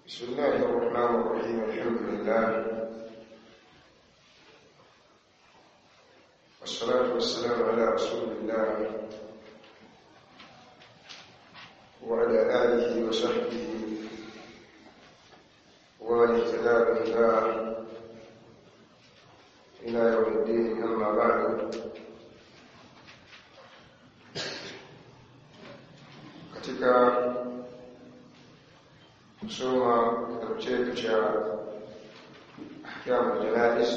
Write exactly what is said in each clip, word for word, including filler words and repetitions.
بسم الله الرحمن الرحيم. الحمد لله والصلاة والسلام على رسول الله وعلى آله وصحبه ومن اهتدى بهداه إلى يوم الدين. أما بعد، katika kusoma kitabu chetu cha Ahkamu al-Janaiz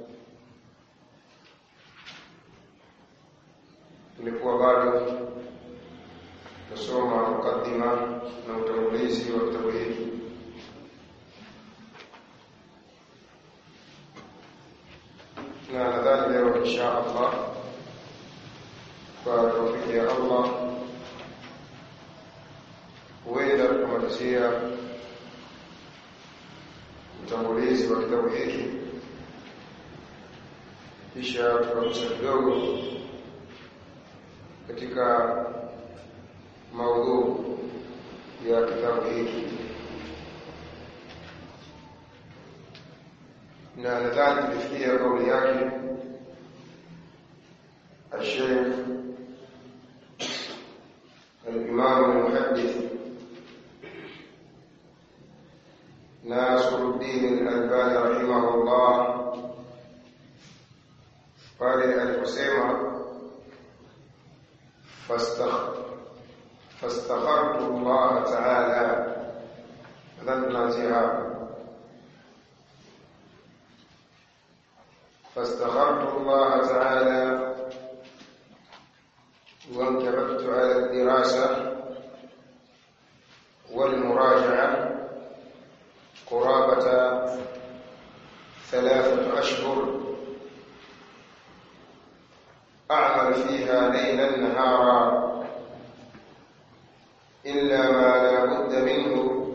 tulikuwa bado kusoma mukaddima na utangulizi wa kitabu hiki, na nadhani leo insha Allah kwa tawfiki ya Allah huenda kumalizia utangulizi wa kitabu hiki, kisha tukagusa kidogo katika maudhui ya kitabu hiki, na nadhani tulifikia kauli yake الشيخ الإمام المحدث ناصر الدين الألباني رحمه الله قال الحسيمة فاستخرت الله تعالى ذنبنا زهاب فاستخرت الله تعالى وانكبت على الدراسة والمراجعة قرابة ثلاثة أشهر أعمل فيها ليلا نهارا إلا ما لا بد منه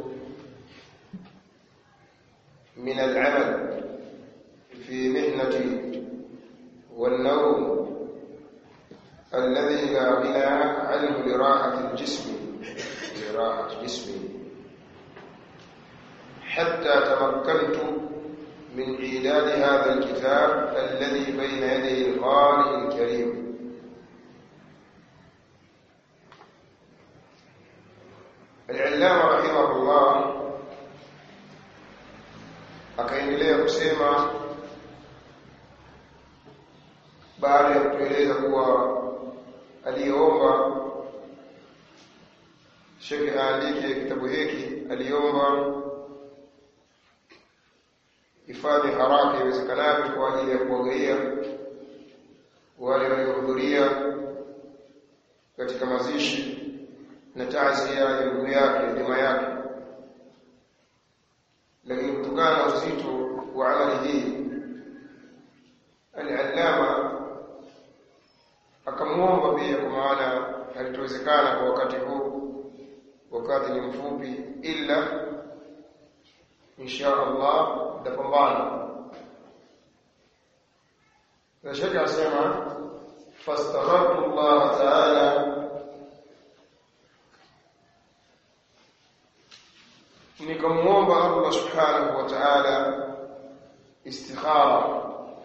من العمل في مهنتي والنوم الذي لا غنى عنه لراحة الجسم لراحة جسمي، حتى تمكنت من إعداد هذا الكتاب الذي بين يدي القارئ الكريم. العلامة رحمه الله akaendelea kusema baada ya kueleza kuwa aliomba Sheikh aandike kitabu hiki, aliomba ifanye haraka iwezekanavyo kwa ajili ya kuwagawia wale waliohudhuria katika mazishi na taazia ya ndugu yake jamaa yake, lakini kutokana na uzito wa amali hii al-Allama akamuomba pia, kwa maana halitowezekana kwa wakati huu, wakati ni mfupi, ila insha Allah tapambana. Na Sheikh asema fastakhartu Allah ta'ala, nikamuomba Allah subhanahu wa ta'ala istikhara,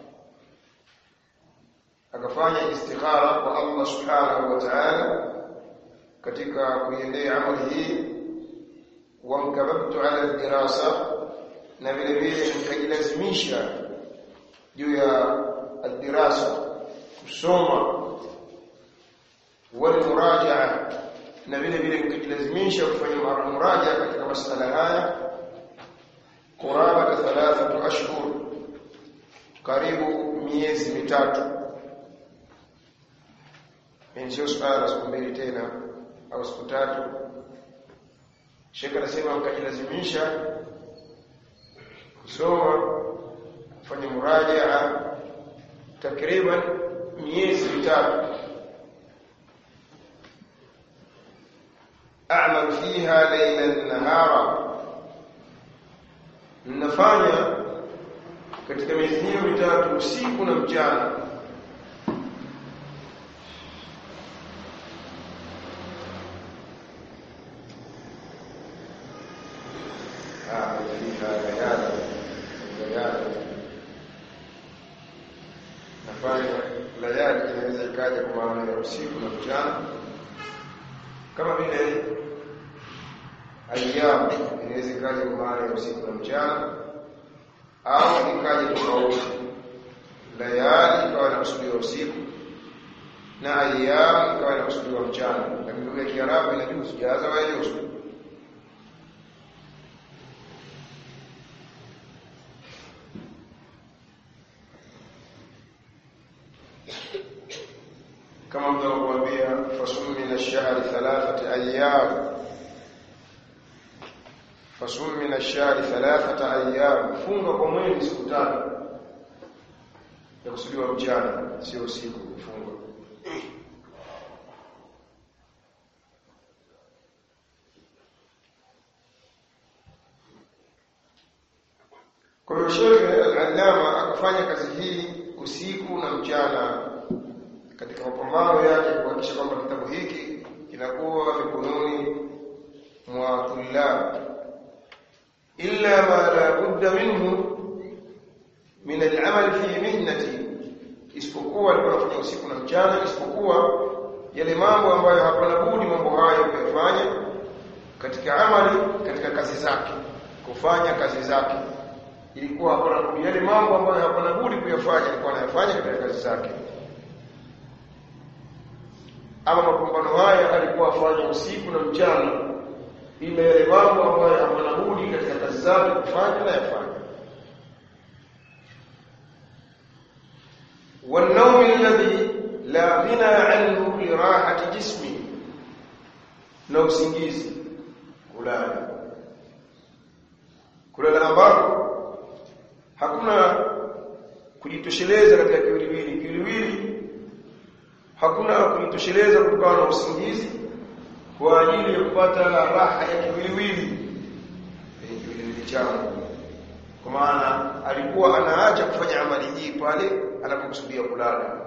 akafanya istikhara kwa Allah subhanahu wa ta'ala katika kuiendea amali hii. Wamkababtu ala dirasa, na vile vile nikajilazimisha juu ya ad-dirasa, kusoma, wal murajaa, na vile vile nikajilazimisha kufanya murajaa katika masala haya. Quraba thalathatu ashhur, karibu miezi mitatu, sio swala siku mbili tena au siku tatu. Sheikh anasema nikajilazimisha kusoma, kufanya murajaa takriban miezi mitatu. A'mal fiha laylan nahara, nafanya katika miezi hiyo mitatu usiku na mchana. layali layali nafanya layali inaweza ikaja kwa maana ya usiku na mchana kama vile ayyam inaweza ikaja kwa maana ya usiku na mchana au ikaja tofauti layali ikawa inakusudiwa usiku na ayyam ikawa inakusudiwa mchana lakini lugha ya Kiarabu inajuzu jaza wa yajuzu kama mnaokuambia fasum min ash-shahri thalathati ayyam fasum min ash-shahri thalathati ayyam funga kwa mwezi siku tatu ya kusudiwa mchana sio usiku kufunga kwa hiyo Sheikh al-Allama akafanya kazi hii usiku na mchana katika mapambano yake kuhakikisha kwamba kitabu hiki kinakuwa mikononi mwa tulab illa ma la budda minhu min al-amal fi mihnati isipokuwa alikuwa anafanya usiku na mchana isipokuwa yale mambo ambayo hapana budi mambo hayo kuyafanya katika amali katika kazi zake kufanya kazi zake ilikuwa hapana budi yale mambo ambayo hapana budi kuyafanya alikuwa anayafanya katika kazi zake ama mapambano haya alikuwa afanya usiku na mchana ile yale mambo ambayo hapana budi katika kazi zake kufanya na yafanya والنوم الذي لا غنى عنه لراحه جسمي na usingizi kulala kulala ambako hakuna kujitosheleza katika kiwiliwili kiwiliwili hakuna kujitosheleza kutokana na usingizi kwa ajili ya kupata raha ya kiwiliwili kiwiliwili changu kwa maana alikuwa anaacha kufanya amali hii pale anapokusudia kulala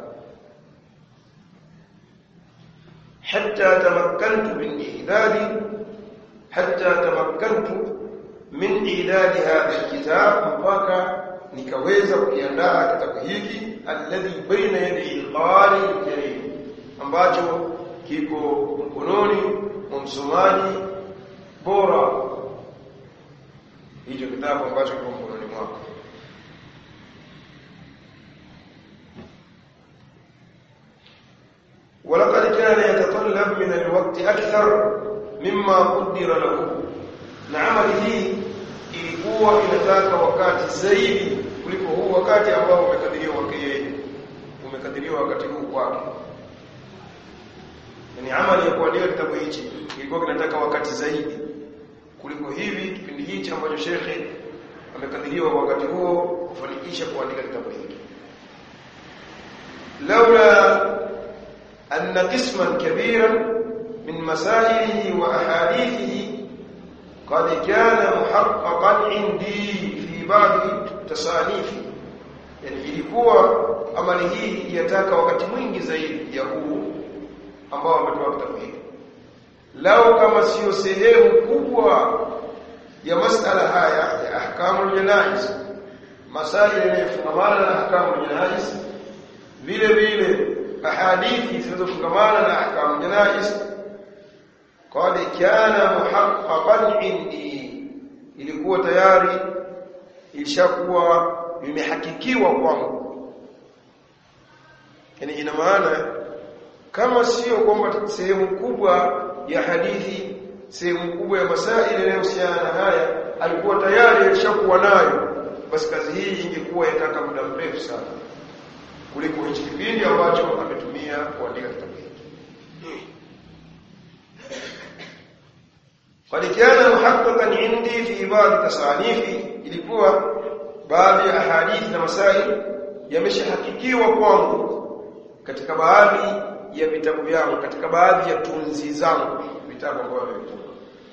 hatta tamakkantu min i'dadi hatta tamakkantu min i'dadi hadha alkitab mpaka nikaweza kuiandaa kitabu hiki alladhi baina yadi al-qari al-karim ambacho kiko mkononi mwa msomaji bora hicho kitabu ambacho kiko mkononi mwako ولقد كان يتطلب من الوقت أكثر مما قدر له نعمل hii ilikuwa inataka wakati zaidi kuliko huu wakati ambao umekadiriwa kwake yeye umekadiriwa wakati huu kwake yani amali ya kuandika kitabu hichi ilikuwa inataka wakati zaidi kuliko hivi kipindi hichi ambacho shekhe amekadiriwa wakati huo kufanikisha kuandika kitabu hiki laula أن قسما كبيرا من مسائله وأحاديثه قد كان محققا عندي في بعض تصانيفي يعني ilikuwa amali hii yataka wakati mwingi zaidi ya huu ambao ametoa kitabu hiki lao kama sio sehemu kubwa ya masala haya ya ahkamul janaiz masaili yanayofungamana na ahkamul janaiz vile vile ahadithi zinazofungamana na ahkamu janaiz qad kana muhaqqaqan indi ilikuwa tayari ilishakuwa imehakikiwa kwangu yani ina maana kama sio kwamba sehemu kubwa ya hadithi sehemu kubwa ya masaili yanayohusiana na haya alikuwa tayari alishakuwa nayo basi kazi hii ingekuwa yataka muda mrefu sana kuliko hichi kipindi ambacho ametumia kuandika kitabu hiki. Qad kana muhaqqaqan indi fi ba'd tasanifi ilikuwa baadhi ya hadithi na masail yameshahakikiwa kwangu katika baadhi ya vitabu vyangu katika baadhi ya tunzi zangu vitabu ambavyo nimetunga.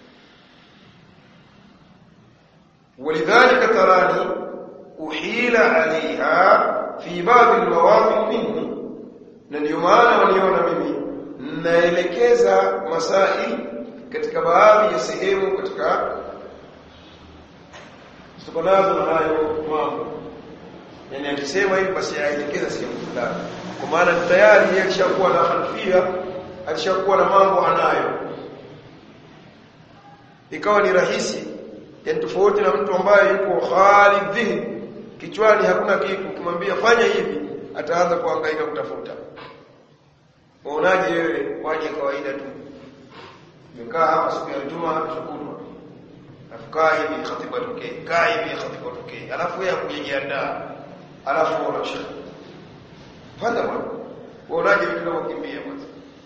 ولذلك تراني أحيل عليها في بعض المواضع منه na ndio maana waliona mimi naelekeza masail katika baadhi ya sehemu katika tuko nazo na hayo mambo. Yani akisema hivi basi aelekeza sehemu fulani. Kwa maana tayari yeye alishakuwa na khalfia, alishakuwa na mambo anayo. Ikawa ni rahisi, yani tofauti na mtu ambaye yuko khalid dhihni, kichwani hakuna kitu, ukimwambia fanya hivi ataanza kuhangaika kutafuta. Unaonaje wewe waje kawaida tu? Nikaa hapa siku ya Ijumaa tushukuru. Afukaa hivi khatibu atoke, kaa hivi khatibu atoke. Alafu yeye kujiandaa. Alafu unasha. Panda bwana. Unaonaje vitu vinavyokimbia kwanza?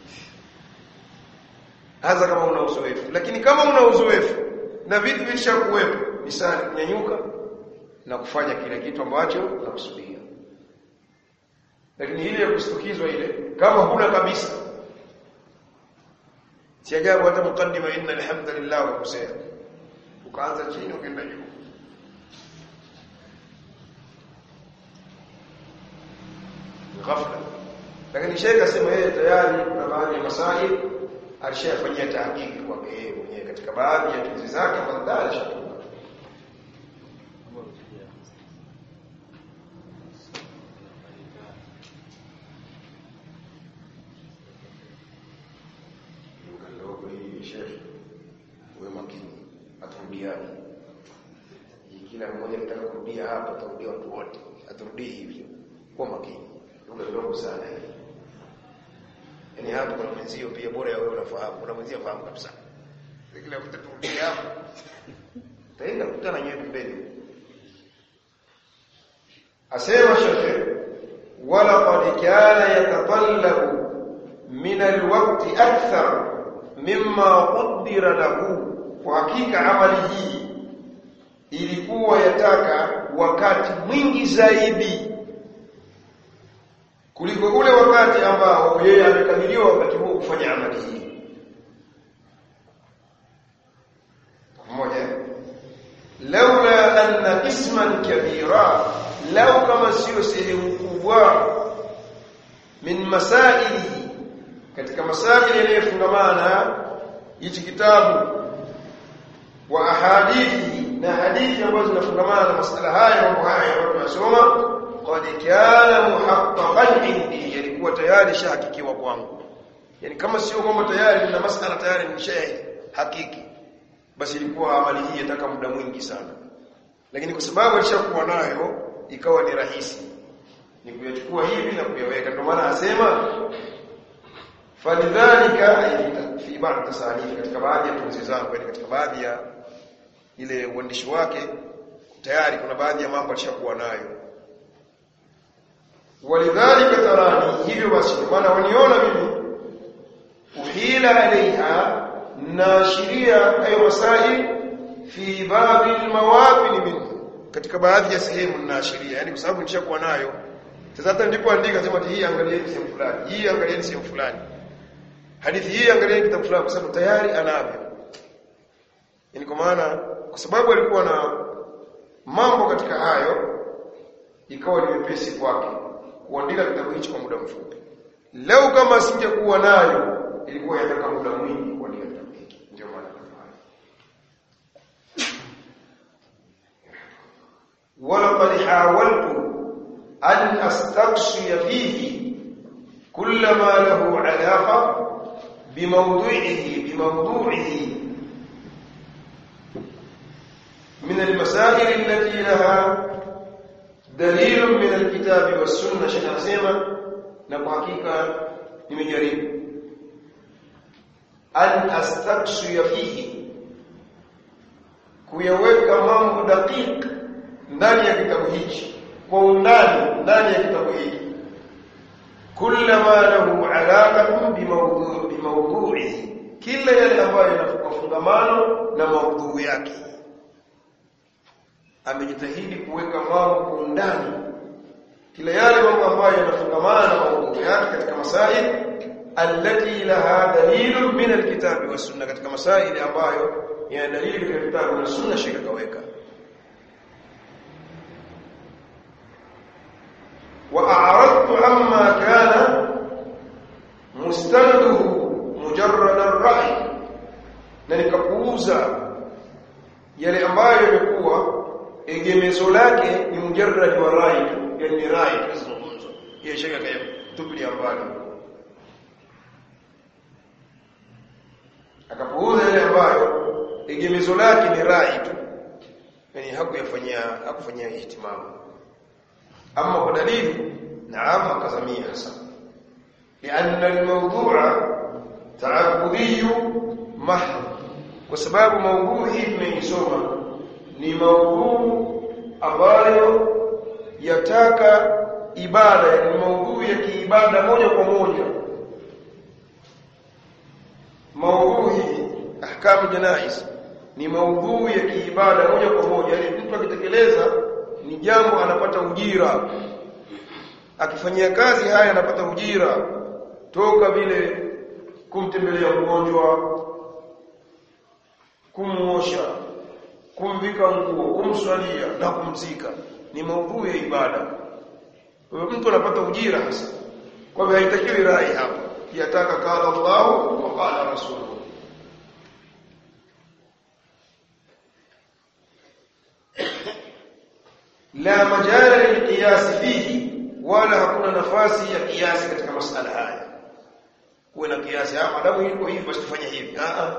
Hasa kama una uzoefu. Lakini kama una uzoefu na vitu vishakuwepo, ni sana kunyanyuka na kufanya kile kitu ambacho unakusudia. Lakini ile ya kustukizwa ile kama huna kabisa, si ajabu hata mukaddima inna alhamdulillah wa kusema ukaanza chini ukaenda juu. Ghafla. Lakini Sheikh asema yeye tayari kuna baadhi ya masaili alishafanyia tahqiq kwa yeye mwenyewe katika baadhi ya tuzi zake ambazo alishatunga. Kila mmoja anataka kurudia hapa, atarudia watu wote, aturudie hivyo kwa makini. Lugha ndogo sana hii. Yaani hapa kuna mwenzio pia bora ya wewe unafahamu, kuna mwenzio fahamu kabisa. Kila mtu turudia hapa. Taenda kukutana nyewe mbele. Asema Sheikh, wala qad kana yatatallabu min alwaqti akthar mimma qaddara lahu. Kwa hakika amali hii ilikuwa yataka wakati mwingi zaidi kuliko ule wakati ambao yeye amekadiriwa wakati huo kufanya amali hii. Mmoja, laula anna isman kabira, law kama sio sehemu kubwa min masaili, katika masaili yanayofungamana hichi kitabu wa ahadithi na hadithi ambazo zinafungamana na masuala haya mambo haya watu wasoma, qad kana muhaqqaqan indi, yalikuwa tayari shahakikiwa kwangu. Yani kama sio kwamba tayari na masuala tayari ni shahidi hakiki, basi ilikuwa amali hii yataka muda mwingi sana. Lakini kwa sababu alishakuwa nayo ikawa ni rahisi ni kuyachukua hivi na kuyaweka. Ndio maana asema falidhalika fi ba'd tasalif, katika baadhi ya tunzi zangu, katika baadhi ya ile uandishi wake tayari kuna baadhi ya mambo alishakuwa nayo. Walidhalika tarani, hivyo basi maana waniona mimi uhila alaiha, naashiria ayo masail fi babi almawaqin minhu, katika baadhi ya sehemu naashiria, yani kwa sababu nishakuwa nayo. Sasa hata ndipo andika sema hii angalieni sehemu fulani, hii angalieni sehemu fulani, hadithi hii angalieni kitabu fulani, kwa sababu tayari anavyo. Yani kwa maana kwa sababu alikuwa na mambo katika hayo, ikawa ni mepesi kwake kuandika kitabu hicho kwa muda mfupi. Leo kama singekuwa nayo ilikuwa yataka muda mwingi kuandika kitabu hiki. Ndio maana kafanya. Wala qad hawaltu an astaqsiya fihi kullama lahu alaqa bimawdu'ihi bimawdu'ihi من المسائل التي لها دليل من الكتاب والسنة. شيخ اسمع na kwa hakika nimejaribu an astaqsiya fihi, kuyaweka mambo daqiq ndani ya kitabu hichi, kwa undani ndani ya kitabu hiki, kullama lahu alaqatun bimawdu' bimawdu'ihi, kila yale ambayo yanafungamano na maudhui yake. Amejitahidi kuweka mambo kwa undani, kila yale mambo ambayo yanafungamana na maudhui yake katika masail allati laha dalilun min alkitabi was sunnah, katika masail ambayo yana dalili katika kitabu na sunna. Shika kaweka wa a'radtu amma kana mustanaduhu mujarrad ar-ra'i, na nikapuuza yale ambayo yamekuwa egemezo lake ni mujarrad wa rai tu, yani rai tunazungumza. Yeye shaka kaya tupilia mbali, akapuuza ile ambayo egemezo lake ni rai tu, yani hakuyafanyia hakufanyia ihtimamu. Ama kwa dalili naam akazamia hasa, lianna almawdu'a ta'abbudiyyu mahd, kwa sababu maudhui hii tumeisoma ni maudhui ambayo yataka ibada, ni maudhui ya kiibada moja kwa moja. Maudhui ahkamu janaiz ni maudhui ya kiibada moja kwa moja, yani mtu akitekeleza ni jambo anapata ujira, akifanyia kazi haya anapata ujira, toka vile kumtembelea mgonjwa, kumuosha, kumvika nguo, kumswalia na kumzika, ni maudhui ya ibada. Kwa hiyo mtu anapata ujira hasa. Kwa hivyo haitakiwi rai hapa, yataka qala Allah wa qala Rasuluhu. La majala lilqiyas fihi, wala hakuna nafasi ya kiasi katika masala haya. Kuwe na kiasi, ah madamu iko hivi basi tufanye hivi. Ah ah,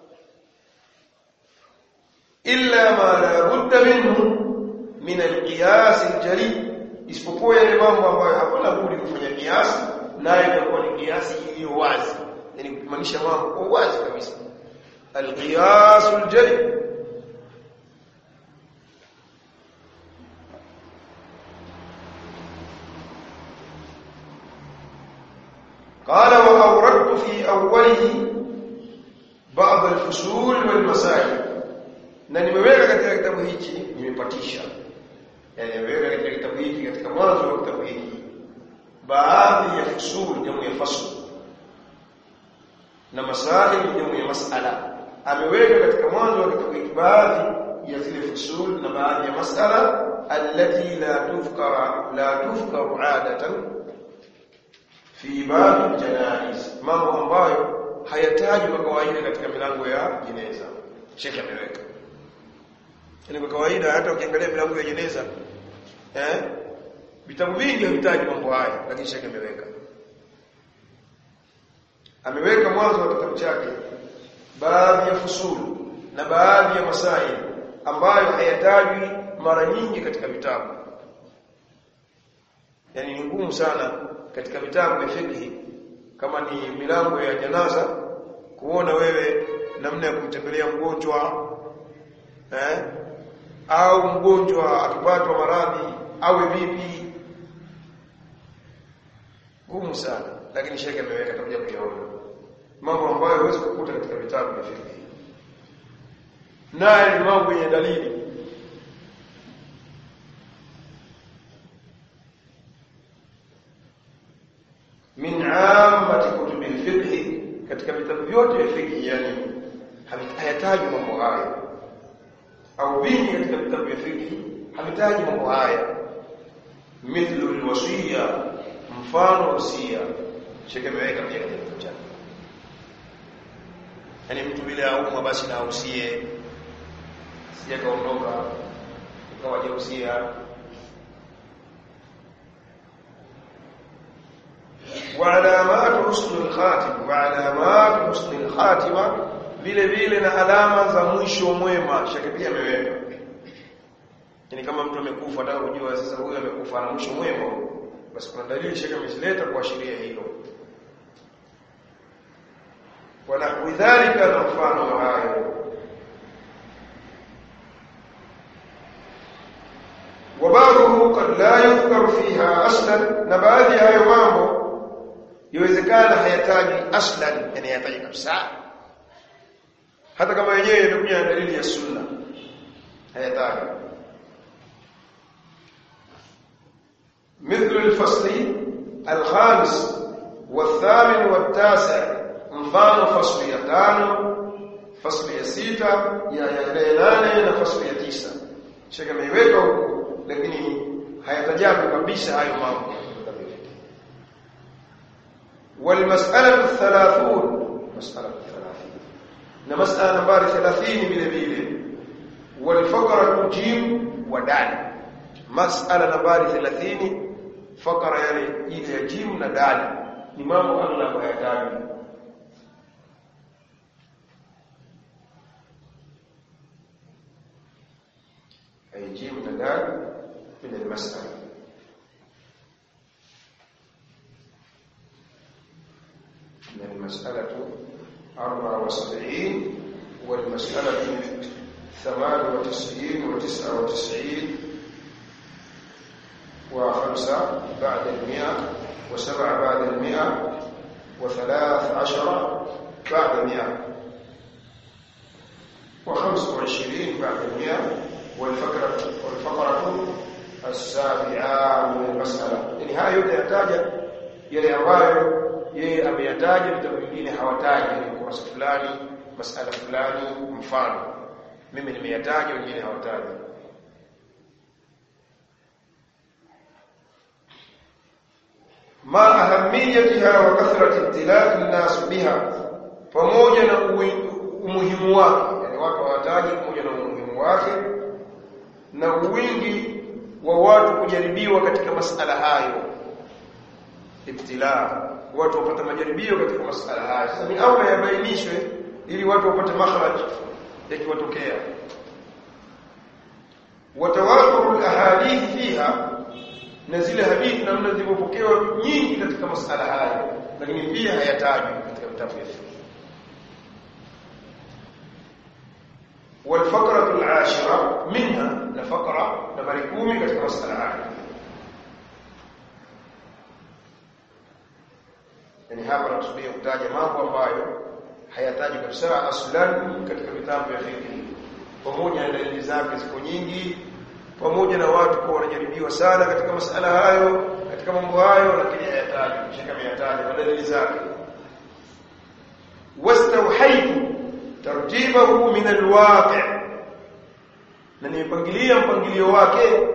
illa ma la budda minhu min alqiyas aljali, isipokuwa yale mambo ambayo hapana budi kufanya kiasi, naye itakuwa ni kiasi iliyo wazi, yani kumaanisha mambo kwa wazi kabisa. Alqiyas aljali قال وأوردت في أوله بعض الفصول والمسائل, na nimeweka katika kitabu hiki, nimepatisha, yani nimeweka katika kitabu hiki, katika mwanzo wa kitabu hiki, baadhi ya fusul, jamu ya fasl, na masail, jamu ya mas'ala. Ameweka katika mwanzo wa kitabu hiki baadhi ya zile fusul na baadhi ya mas'ala allati la tufkara la tufkaru adatan fi bab janaiz, mambo ambayo hayataji kwa kawaida katika milango ya jeneza. Sheikh ameweka, yani kwa kawaida hata ukiangalia milango ya jeneza eh vitabu vingi havitaji mambo haya, lakini Sheikh ameweka ameweka mwanzo wa kitabu chake baadhi ya fusul na baadhi ya masail ambayo hayataji mara nyingi katika vitabu. Yani ni ngumu sana katika vitabu vya fiqh, kama ni milango ya janaza, kuona wewe namna ya kumtembelea mgonjwa eh au mgonjwa akipatwa maradhi awe vipi, ngumu sana. Lakini Sheikh ameweka tabia kuyaona mambo ambayo huwezi kukuta katika vitabu vya fiqh, naye ni mambo yenye dalili. Min ammati kutubi al-fiqh, katika vitabu vyote vya fiqh, yani hayataji mambo haya, au vingi katika vitabu vya fiqh havitaji mambo haya. Mithlu al-wasiya, mfano wasia. Sheikh ameweka pia katika kitabu chake, yani mtu bila aumwa basi na usie, sija kaondoka ukawaje usia. وعلامات حسن الخاتمه وعلامات حسن الخاتمه vile vile na alama za mwisho mwema. Sheikh pia ameweka, yani kama mtu amekufa nataka kujua sasa huyu amekufa na mwisho mwema, basi kuna dalili Sheikh amezileta kuashiria hilo. Wala kuidhalika, na mfano hayo. Wabaruhu qad la yudhkar fiha aslan, na baadhi ya hayo mambo yawezekana hayataji aslan, yani hayataji kabisa, hata kama yenyewe imekuja na dalili ya sunna hayataji. مثل الفصل الخامس والثامن والتاسع, mfano fasli ya tano, fasli ya sita, ya ya nane na fasli ya tisa. Sheikh ameiweka huko, lakini hayatajabu kabisa hayo mambo. والمسألة الثلاثون, مسألة الثلاثين, na mas'ala nambari thelathini vile vile. والفقرة الجيم dal. Mas'ala nambari thelathini fakara yale ile ya jim na dal ni mambo Allah hayataji. Ay jim na dal min al-mas'ala. المسألة أربعة وسبعين والمسألة ثمان وتسعين وتسعة وتسعين وخمسة بعد المئة وسبعة بعد المئة وثلاث عشر بعد المئة وخمس وعشرين بعد المئة والفقرة والفقرة السابعة من المسألة. يعني هاي yote yataja yale ambayo yeye ameyataja, vitabu vingine hawataji. Ni kurasa fulani, masala fulani, mfano mimi nimeyataja, wengine hawataji. Ma ahamiyatiha wa kathrati ittilaq an-nas biha, pamoja na umuhimu wake. Yani watu hawataji pamoja na umuhimu wake na wingi wa watu kujaribiwa katika masala hayo. Ibtila, watu wapata majaribio katika masala haya. Sasa ni aula yabainishwe ili watu wapate makhraj yakiwatokea. Watawafuru alahadith fiha, na zile hadithi namna zilizopokewa nyingi katika masala haya, lakini pia hayatajwi katika vitabu hivi. والفقره العاشره منها لفقره نمبر kumi katika masala haya. Yani hapa tunasudia kutaja mambo ambayo hayataji kabisa aslan katika vitabu vya fiqh, pamoja na dalili zake ziko nyingi, pamoja na watu kwa wanajaribiwa sana katika masala hayo, katika mambo hayo, lakini hayataji kushika hayataji na dalili zake. Wastawhaytu tartibahu min alwaqi', na nimepangilia mpangilio wake,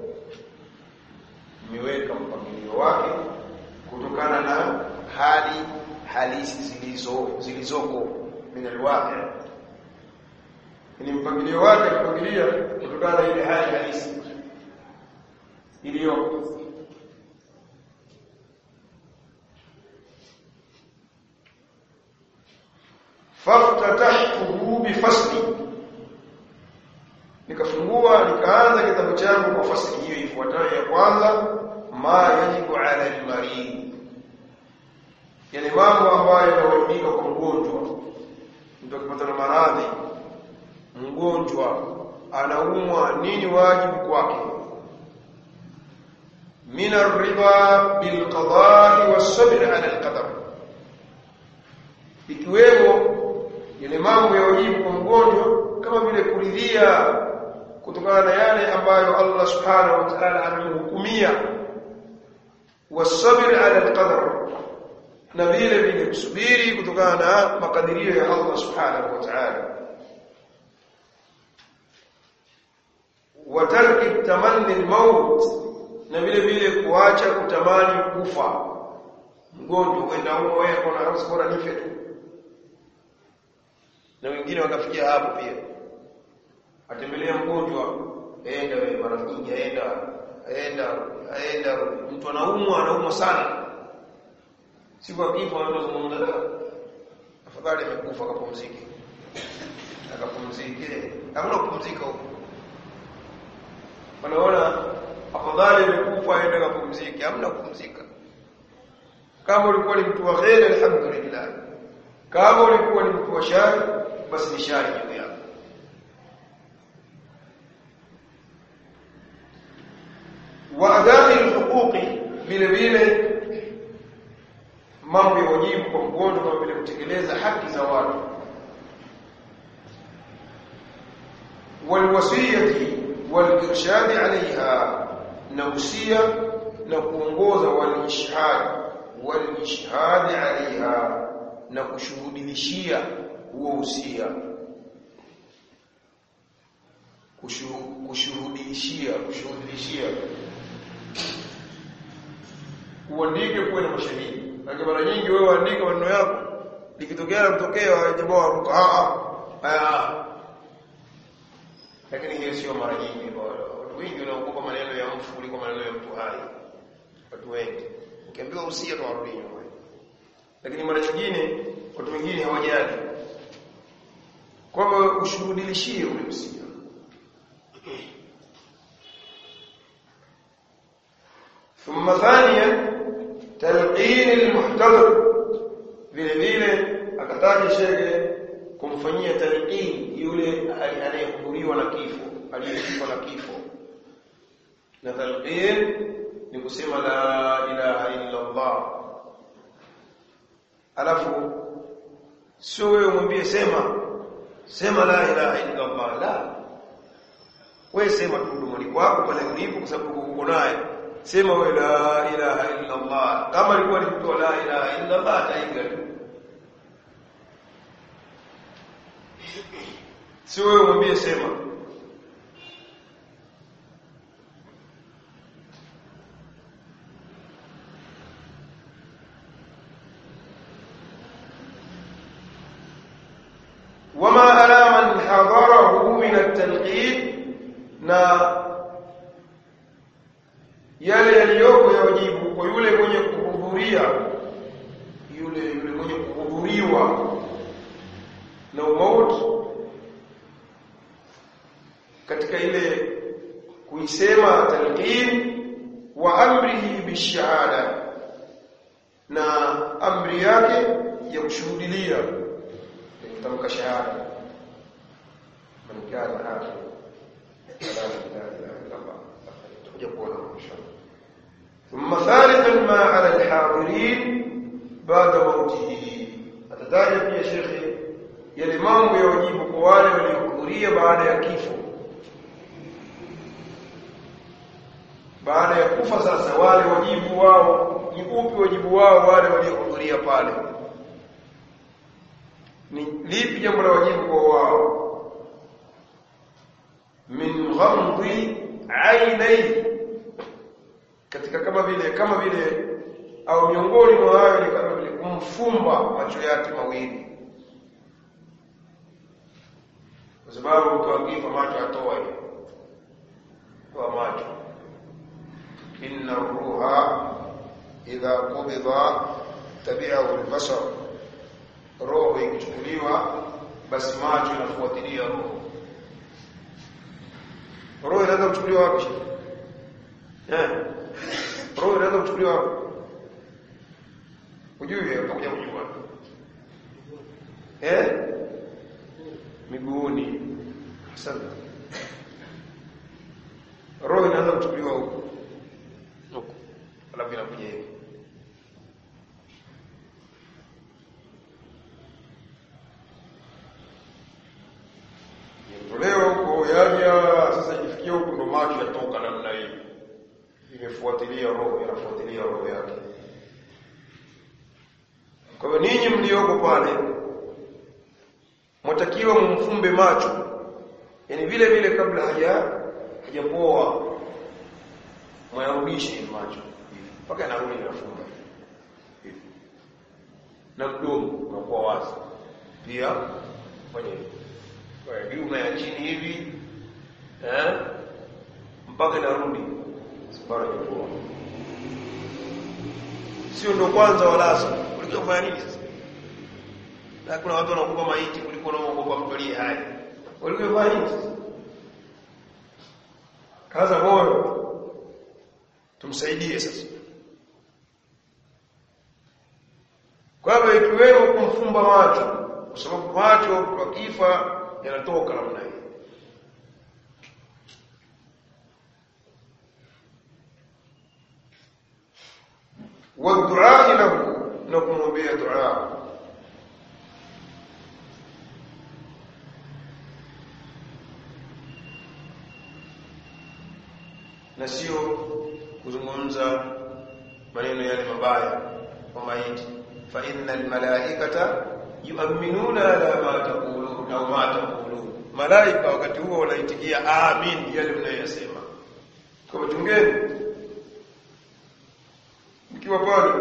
nimeweka mpangilio wake kutokana na hali halisi zilizo zilizoko min alwaqi'. Ni mpangilio wake kupangilia kutokana na ile hali halisi iliyoko. Faftatahtuhu bifasli, nikafungua nikaanza kitabu changu kwa fasli hiyo ifuatayo. Ya kwanza, ma yajibu ala al-marid, yale mambo ambayo yanawajibika kwa mgonjwa. Mtu akipata maradhi, mgonjwa anaumwa, nini wajibu kwake? min ar-ridha bil qada'i was-sabr 'ala al-qadar, ikiwemo yale mambo ya wajibu kwa mgonjwa kama vile kuridhia kutokana na yale ambayo Allah subhanahu wa ta'ala amemhukumia, was-sabr 'ala al-qadar, na vile vile kusubiri kutokana na makadirio ya Allah subhanahu wa ta'ala. Wa tarki tamanni al-maut, na vile vile kuacha kutamani kufa. Mgonjwa wenda huko wewe kuna harusi bora nife tu, na wengine wakafikia hapo pia. Atembelea mgonjwa, aenda wewe mara nyingi, aenda aenda aenda mtu anaumwa anaumwa sana, siku akifa anazungumza afadhali amekufa akapumzike, akapumzike, hakuna kupumzika huko. Wanaona afadhali amekufa aende akapumzike, hamna kupumzika. Kama ulikuwa ni mtu wa khair, alhamdulillah. Kama ulikuwa ni mtu wa shari, basi ni shari juu yako. Wa adai al-huquqi, vile vile mambo ya wajibu kwa mgonjwa kama vile kutekeleza haki za watu. Walwasiyati walirshad 'alayha, na usia na kuongoza, walishhad walishhad 'alayha, na kushuhudilishia huo usia, kushuhudilishia kushuhudilishia uandike kuwe na mashahidi. Lakini mara nyingi wewe uandike maneno yako, likitokea kutokea jamaa ruka a a, lakini hiyo sio mara nyingi. Watu wingi wanaogopa maneno ya mfu kuliko maneno ya mtu hai. Watu wengi ukiambiwa usia tuwarudi nyuma, lakini mara nyingine watu wengine hawajali kwamba ushuhudilishie ule usia. ثم ثانيا تلقين المحتضر vile vile akataja shege kumfanyia talqin yule anayehudhuriwa na kifo, aliyekufa na kifo. Na talqin ni kusema la ilaha illa Allah, alafu sio wewe mwambie sema sema la ilaha illa Allah, la wewe sema tu mdomoni kwako pale ulipo, kwa sababu uko naye. Sema wewe la ilaha illa Allah, kama alikuwa alitoa la ilaha illa Allah taiga tu, sio wewe mwambie sema. wama ala man hadarahu min at-talqin, na yale yaliyoko ya wajibu kwa yule mwenye kuhudhuria, yule yule mwenye kuhudhuriwa na umauti, katika ile kuisema talqin, wa amrihi bishahada, na amri yake ya kushuhudia kutamka shahada. Man kana hafi la ilaha illa Allah يقولون إن شاء الله. ثم ثالثا ما على الحاضرين بعد موته. أتتاجب يا شيخي يلي mambo ya wajibu kwa wale waliohudhuria baada ya kifo. Baada ya kufa sasa, wale wajibu wao ni upi? Wajibu wao wale waliohudhuria pale ni lipi? Jambo la wajibu kwa wao, min ghamdi ainai, katika kama vile kama vile au miongoni mwa hayo ni kama vile kumfumba macho yake mawili, kwa sababu mtu akifa macho atoa hiyo kwa macho. inna ruha idha qubida tabi'ahu al-basar, roho ikichukuliwa basi macho yanafuatilia roho. Roho inaweza kuchukuliwa wapi? Eh? Roho inaweza kuchukuliwa wapi? Ujui utakuja kujua. Eh? Miguuni. Asante. Roho inaweza kuchukuliwa huko. Huko. Alafu inakuja hivi. Leo huko yaja sasa ifikia huko ndo macho yatoka namna hii. Imefuatilia roho, inafuatilia roho yake. Kwa hiyo ninyi mlioko pale mtakiwa mumfumbe macho. Yaani vile vile kabla haja hajapoa mwayarudishe macho mpaka yanarudi yanafumba. Na mdomo unakuwa wazi. Pia fanya hivi. Kwa hiyo ya chini hivi eh mpaka inarudi sipara kwa. Sio ndo kwanza walaza. Ulikuwa kufanya nini sasa? Na kuna watu wanaogopa maiti kuliko wanaogopa mtu aliye hai. Ulikuwa kufanya nini sasa? Kaza moyo. Tumsaidie sasa. Kwa hivyo ikiwemo kumfumba macho, kwa sababu macho kwa kifa yanatoka namna hiyo. Wa du'a lahu, na kumwombea dua. Na sio kuzungumza maneno yale mabaya kwa maiti. Fa innal malaikata yu'minuna ala ma taqulun au ma taqulun, malaika wakati huo wanaitikia amin yale mnayosema. Kwa tungeni mkiwa pale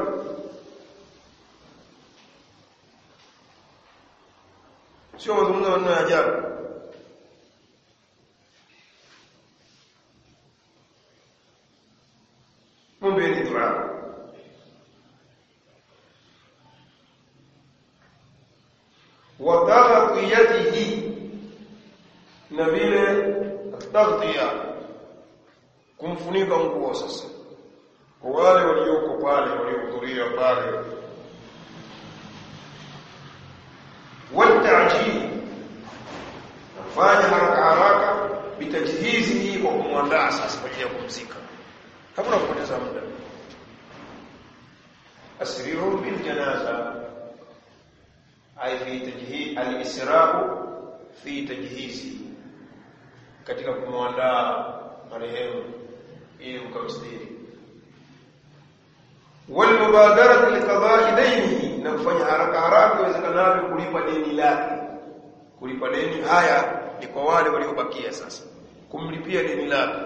sio wazungumza maneno ya ajabu. muombeeni dua. Wa taghtiyatihi, na vile taghtiya, kumfunika nguo. Sasa kwa wale walioko pale, waliohudhuria pale, والتعجيل, nafanya haraka haraka, bitajhizi, kwa kumwandaa sasa kwa ajili ya kumzika, hakuna kupoteza muda. Asriru bil janaza, ay fi tajhiz, al-isra'u fi tajhizi, katika kumwandaa marehemu ili mkamstiri. Wal mubadaratu li qada'i daynihi, na kufanya haraka haraka iwezekanavyo kulipa deni lake. Kulipa deni haya ni kwa wale waliobakia sasa, kumlipia deni lake.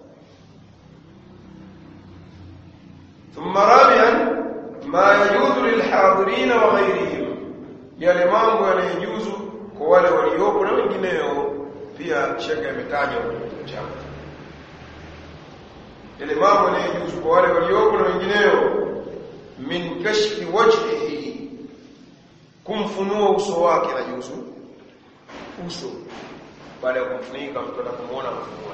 Thumma rabi'an ma yajuzu lil hadirin wa ghayrihim, yale mambo yanayojuzu kwa wale waliopo na wengineo. Pia shaka imetaja kwenye chama yale mambo yanayojuzu kwa wale waliopo na wengineo. Min kashfi wajhihi, kumfunua uso wake na juzu uso, baada ya kumfunika mtu atakamuona mfunua.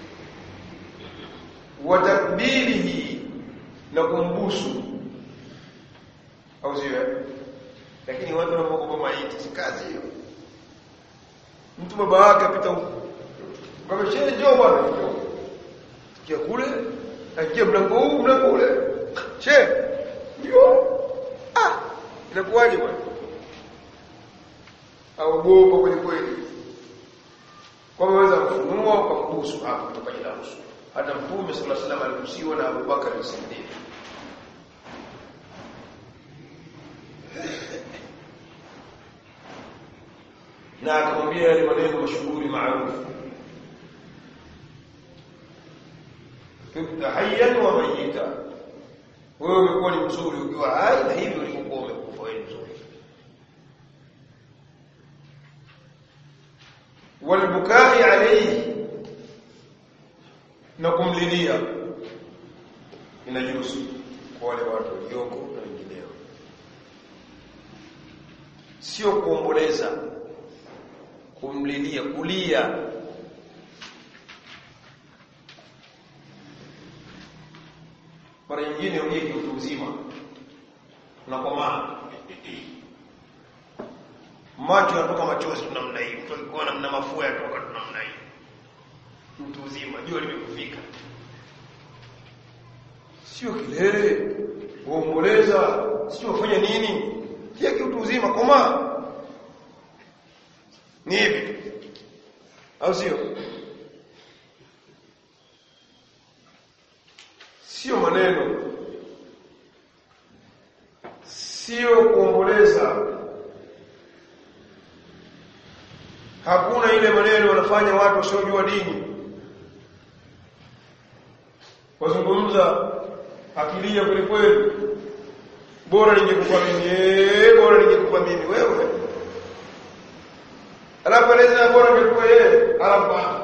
Wa takbilihi, na kumbusu, au sio? Lakini watu wanaogopa maiti, si kazi hiyo. Mtu baba yake apita huko, kama shehe njoo bwana, kia kule, akia mlango huu mlango ule, shehe yo, ah, inakuwaje bwana? Aogopa kweli kweli. Kwa waweza kufunua kwa kubusu hapo kutoka ila uso. Hata Mtume sallallahu alaihi wasallam alikusiwa na Abu Bakar as-Siddiq. Na akamwambia yale maneno mashuhuri maarufu, kibta hayyan wa mayyita, wewe umekuwa ni mzuri ukiwa hai, na hivyo ulivyokuwa umekufa wewe mzuri. Walbukai alayhi, na kumlilia, inajuzu kwa wale watu walioko na wengineo, sio kuomboleza, kumlilia, kulia. Mara nyingine ulie mtu mzima unakomaa, macho yanatoka machozi tunamna hii, mtu alikuwa na mafua yatoka tunamna hii, mtu mzima jua limekufika. Sio kilele uomboleza, sio fanya nini, kia kitu mzima komaa, ni hivi au sio? Sio maneno, sio kuomboleza. Hakuna ile maneno wanafanya watu wasiojua dini, wazungumza akilia kweli kweli, bora ningekufa mimi, eh, bora ningekufa mimi. Wewe alafu eleza bora ningekufa yeye, alafu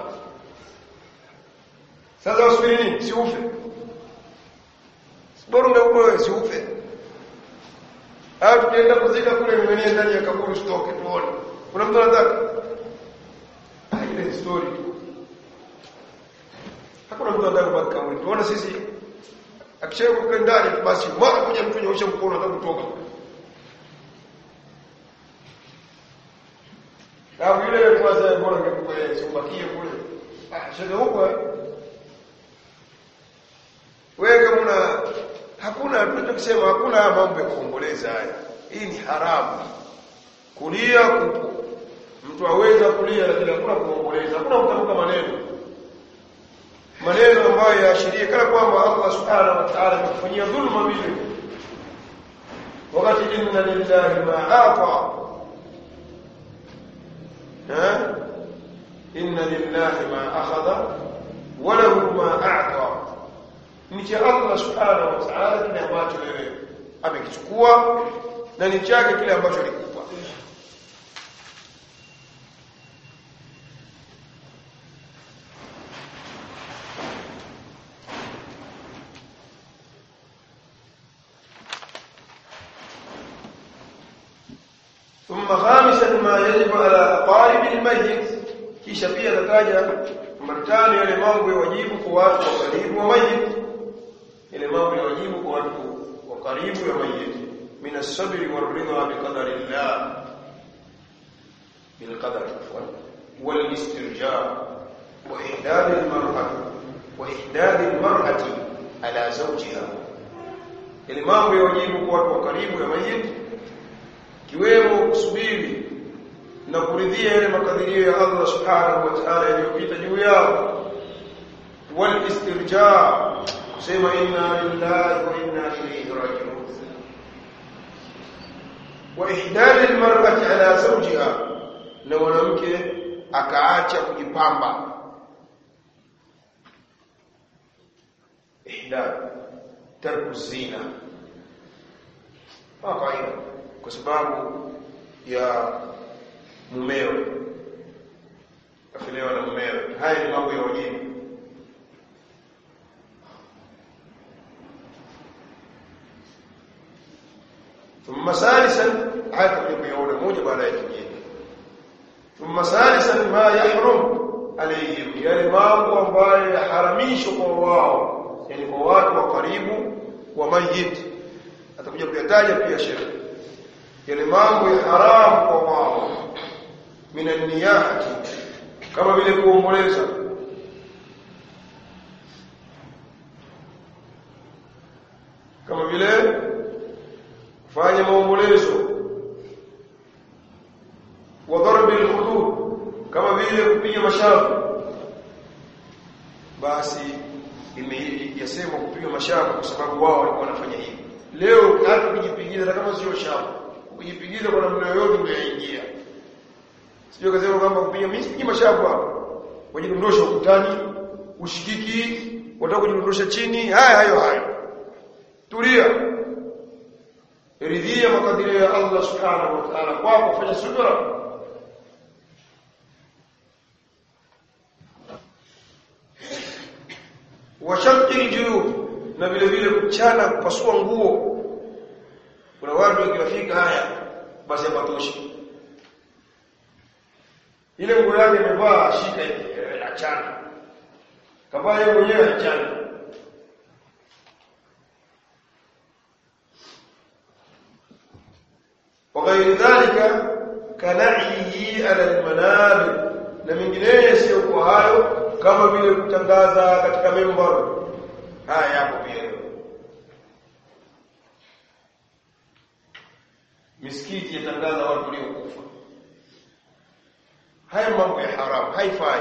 sasa usubiri nini? Si ufe? Bora ungekufa wewe, si ufe? Au tukienda kuzika kule mwenyewe ndani ya kaburi stoke tuone. Kuna mtu anataka ile story tu. Hakuna mtu anataka kubaki kaburi. Tuone sisi akishaye kwa ndani basi mara moja mtu nyosha mkono hata kutoka. Na vile kwanza bora ngekuwa ubakie kule. Ah, shaka huko. Wewe kama una hakuna tunachosema, hakuna mambo ya kuomboleza haya. Hii ni haramu. Kulia kupo. Mtu aweza kulia lakini hakuna kuomboleza. Hakuna kutamka maneno. Maneno ambayo yaashiria kana kwamba Allah Subhanahu wa Ta'ala amekufanyia dhulma vile. Wakati inna lillahi ma ata. Ha? Inna lillahi ma akhadha wa lahu ma a'ta. Ni cha Allah Subhanahu wa Ta'ala kile ambacho wewe amekichukua na ni chake kile ambacho alikupa. thumma khamisan ma yajibu ala aqarib almayyit, kisha pia atataja martani yale mambo ya wajibu kwa watu wa karibu wa mayyit, ile mambo ya wajibu kwa watu wa karibu ya mayyit, min as-sabri war-ridha bi qadari Allah, bil qadar wal istirja' wa ihdad al-mar'ati wa ihdad al-mar'ati ala zawjiha, ile mambo ya wajibu kwa watu wa karibu ya mayyit kiwemo kusubiri na kuridhia yale makadirio ya Allah subhanahu wa ta'ala yaliyopita juu yao, wal istirja' kusema inna lillahi wa inna ilayhi raji'un, wa ihdad al-mar'ati ala zawjiha, na mwanamke akaacha kujipamba. Ihdad tarku zina kawaida, kwa sababu ya mumewe, kafelewa na mumewe. Haya ni mambo ya wajibu. Thumma salisan, hata kuyaona moja baada ya kingine. Thumma salisan ma yahrum alayhim, yale mambo ambayo yaharamishwa kwa wao, yani kwa watu wa karibu wa mayyit. Atakuja kuyataja pia sheria yale mambo ya haramu kwa wao, min an-niyahati, kama vile kuomboleza, kama vile kufanya maombolezo, wa darbi al-hudud, kama vile kupiga mashavu. Basi imeyasema kupiga mashavu kwa sababu wao walikuwa wanafanya hivi. Leo hata kujipigiza kama sio shavu, kujipigiza kwa namna yoyote unayoingia. Sio kasema kama kupiga mimi mashavu hapo, wajidondosha ukutani, ushikiki, wataka kujidondosha chini. Haya hayo hayo, tulia, ridhia makadirio ya Allah subhanahu wa ta'ala kwa kufanya subra. Wa shaqqi juyub, na vile vile kuchana, kupasua nguo. Kuna watu wakifika haya basi hapatoshi, ile nguo yake imevaa shika hivi achana, kama yeye mwenyewe achana. وغير ذلك كنعيه على المنابر, na mengineyo sio kwa hayo, kama vile kutangaza katika mimbar. Haya yapo pia. Misikiti yatangaza watu waliokufa. Haya mambo ya haram haifai,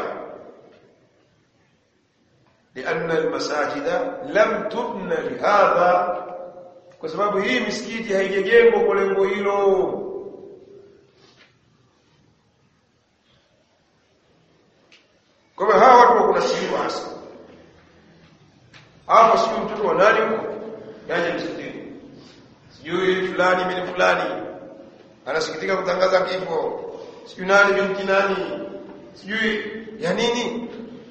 لأن المساجد لم تبنى لهذا, kwa sababu hii misikiti haijajengwa kwa lengo hilo. Kwa hivyo hawa watu kuna sifa hasa hapa, sio mtoto wa nani huko yaje msikitini, sijui fulani bin fulani anasikitika kutangaza kifo, sijui nani bin nani, sijui ya nini.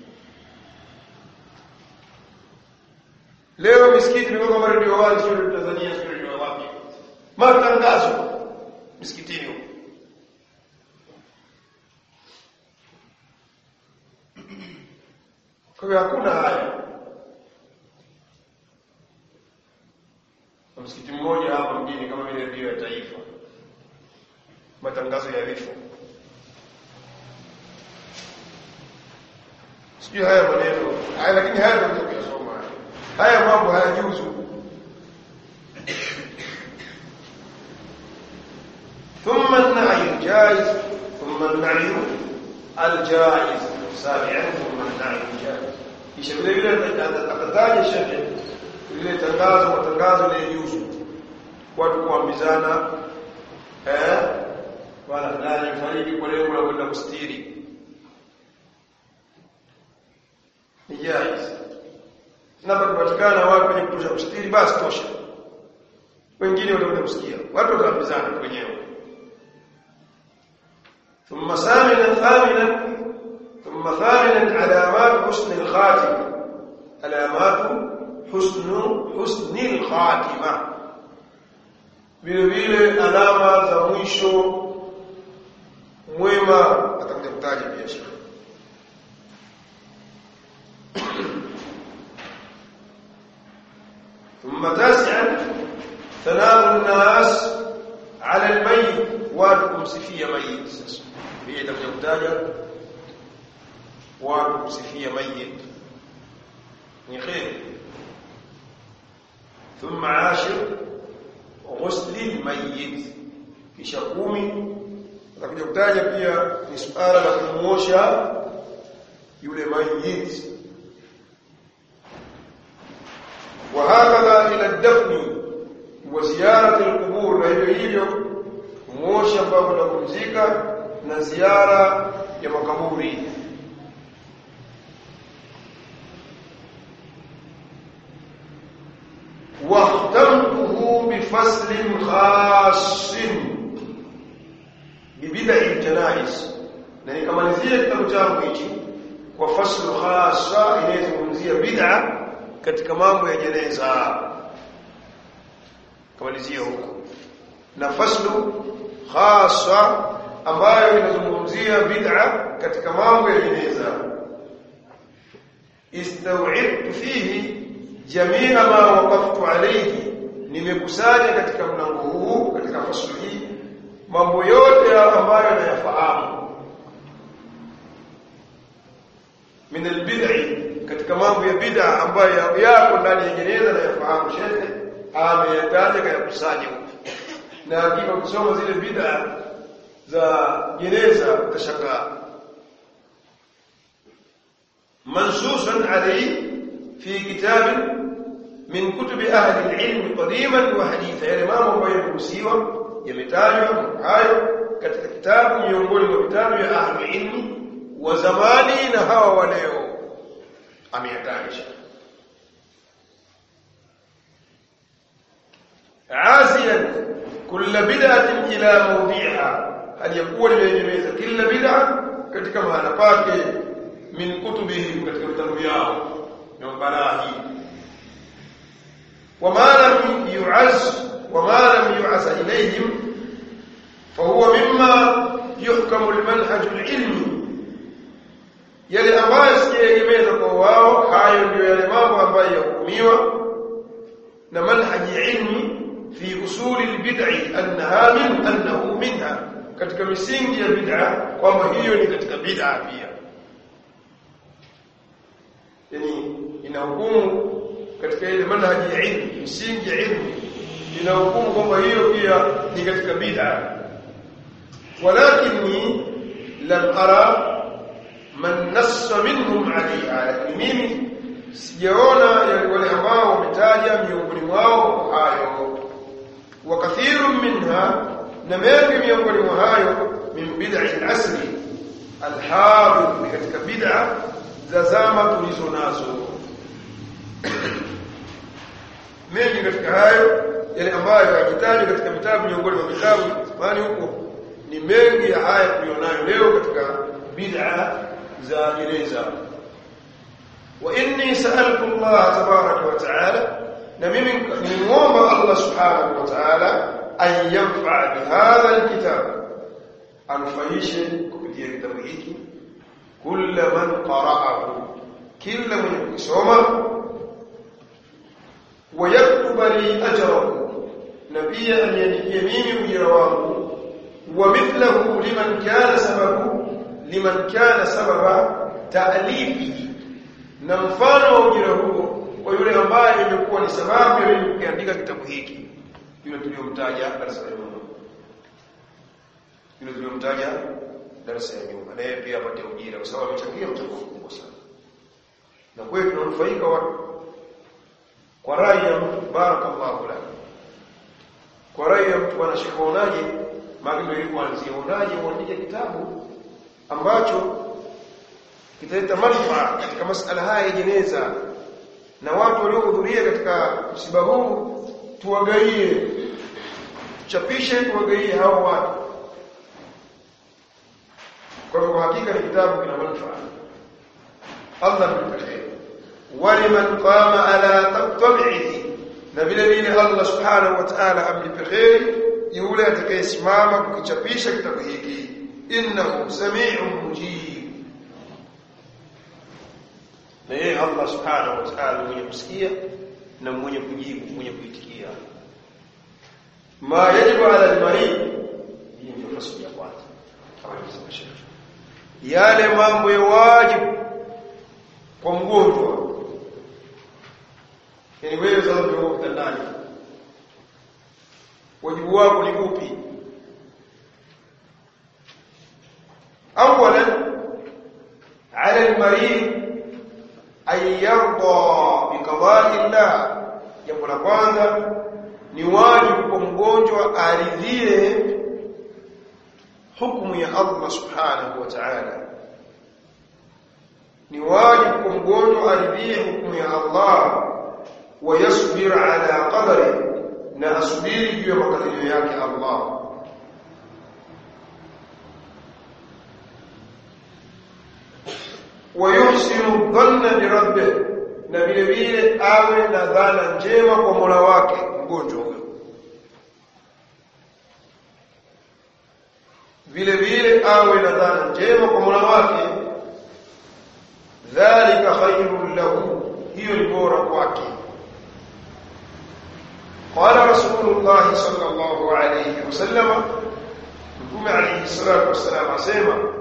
Leo misikiti ni kama radio wali sio Tanzania, sio radio wapi, matangazo misikitini huko. Kwa hiyo hakuna haya. Msikiti mmoja hapa mjini kama vile Radio ya Taifa, matangazo ya vifo, sio haya maneno haya, lakini haya ndio tunayosoma. Haya mambo hayajuzu. ثم النعي الجائز ثم النعي الجائز سابعا ثم النعي الجائز. kisha vile vile atataja shehe ile tangazo matangazo ya juzu, watu kuambizana eh wala ndani fariki kwa lengo la kwenda kustiri, ni jaiz. Na kupatikana watu wenye kutosha kustiri basi tosha, wengine watakwenda kusikia, watu wataambizana wenyewe. ثم ثامنا ثامنا ثم ثامنا علامات حسن الخاتمة، علامات حسن حسن الخاتمة، vile vile alama za mwisho mwema atakuja kutaja pia Sheikh. ثم تاسعا ثناء الناس على الميت وادكم سفيه ميت sasa pia itakuja kutaja watu sifia mayit ni khair. ثم عاشر غسل الميت kisha kumi itakuja kutaja pia ni suala la kumosha yule mayit. وهكذا الى الدفن وزياره القبور na hivyo hivyo kumosha babu na kumzika na ziara ya makaburi. واختمته بفصل خاص ببدع الجنائز na nikamalizia kitabu changu hichi kwa fasl khassa inayozungumzia bid'a katika mambo ya jeneza. Kamalizia huko na faslu khassa ambayo inazungumzia bid'a katika mambo ya jeneza. Istaw'idtu fihi jamia ma waqaftu alayhi, nimekusanya katika mlango huu katika faslu hii mambo yote ambayo nayafahamu min albid'i, katika mambo ya bid'a ambayo yako ndani ya jeneza na yafahamu shekhe ameyataja kayakusanya. Na hakika kusoma zile bid'a za jeneza utashangaa. mansusan alayhi fi kitab min kutub ahli al-ilm qadiman wa haditha, yale mambo ambayo yamehusiwa yametajwa hayo katika kitabu miongoni mwa vitabu vya ahli ilmi wa zamani na hawa wa leo ameyataja. عازيا كل بدعه الى موضعها, aliyakuwa limeeleza kila bid'a katika mahala pake min kutubihi, katika vitabu vyao na mabarahi. وما لم يعز وما لم يعز إليهم فهو مما يحكم المنهج العلمي, yale ambayo siyaegemeza kwa wao hayo ndio yale mambo ambayo yahukumiwa na manhaji ilmi fi usuli albid'i annaha min annahu minha, katika misingi ya bid'a kwamba hiyo ni katika bid'a pia. Yani inahukumu katika ile manhaji ya ilmu, misingi ya ilmu inahukumu kwamba hiyo pia ni katika bid'a. Walakini lam ara man nassa minhum alayha, lakini mimi sijaona wale ambao wametaja miongoni mwao hayo. Wa kathirun minha, na mengi miongoni mwa hayo min bid'i al-asri al-hadith, katika bid'a za zama tulizo nazo. Mengi katika hayo yale ambayo yakitajwa katika vitabu miongoni mwa vitabu zamani huko ni mengi ya haya tulionayo leo katika bid'a za jeneza. Wa inni sa'altu Allah tabaraka wa ta'ala, na mimi nimuomba Allah subhanahu wa ta'ala an yanfa'a bihadha alkitab, anufaishe kupitia kitabu hiki kila man qara'ahu, kila mwenye kusoma, wa yaktuba li ajrahu, na pia aniandikie mimi ujira wangu, wa mithlahu liman kana sababu liman kana sababa ta'lifihi, na mfano wa ujira huo kwa yule ambaye imekuwa ni sababu ya mimi kuandika kitabu hiki, yule tuliyomtaja darasa la nyuma, yule tuliyomtaja darasa la nyuma, naye pia apate ujira kwa sababu amechangia mchango mkubwa sana. Na kwa hiyo tunanufaika kwa rai ya mtu, barakallahu lak, kwa rai ya mtu bwana Sheikh, unaje maana ndio ilikuwa anzia, unaje uandike kitabu ambacho kitaleta manufaa katika masuala haya ya jeneza, na watu waliohudhuria katika msiba huu tuwagaie, chapishe tuwagaie hao watu. Kwa hivyo hakika ni kitabu kina manufaa, Allah mtakatifu. Waliman qama ala tab'ihi, na vile vile Allah subhanahu wa ta'ala amlipe kheri yule atakayesimama kukichapisha kitabu hiki. innahu sami'un mujib. Na yeye Allah subhanahu wa ta'ala mwenye kusikia na mwenye kujibu, mwenye kuitikia. Ma yajibu ala al-marid, hii ndio fasili ya kwanza kama ilivyosema Sheikh. Yale mambo ya wajibu kwa mgonjwa, yani wewe sasa ndio utandani, wajibu wako ni upi? Awalan ala al-marid ay yarda bi qada'i Allah. Jambo la kwanza ni wajibu kwa mgonjwa aridhie hukumu ya Allah subhanahu wa ta'ala. Ni wajibu kwa mgonjwa aridhie hukumu ya Allah wa yasbir ala qadari, na asubiri juu ya makadirio yake Allah. Wa yuhsinu dhanna bi rabbih, na vile vile awe na dhana njema kwa Mola wake mgonjwa huyo. Vile vile awe na dhana njema kwa Mola wake. Dhalika khairun lahu, hiyo ni bora kwake. Qala Rasulullah sallallahu alayhi wasallam, Mtume alayhi salatu wasallam asema,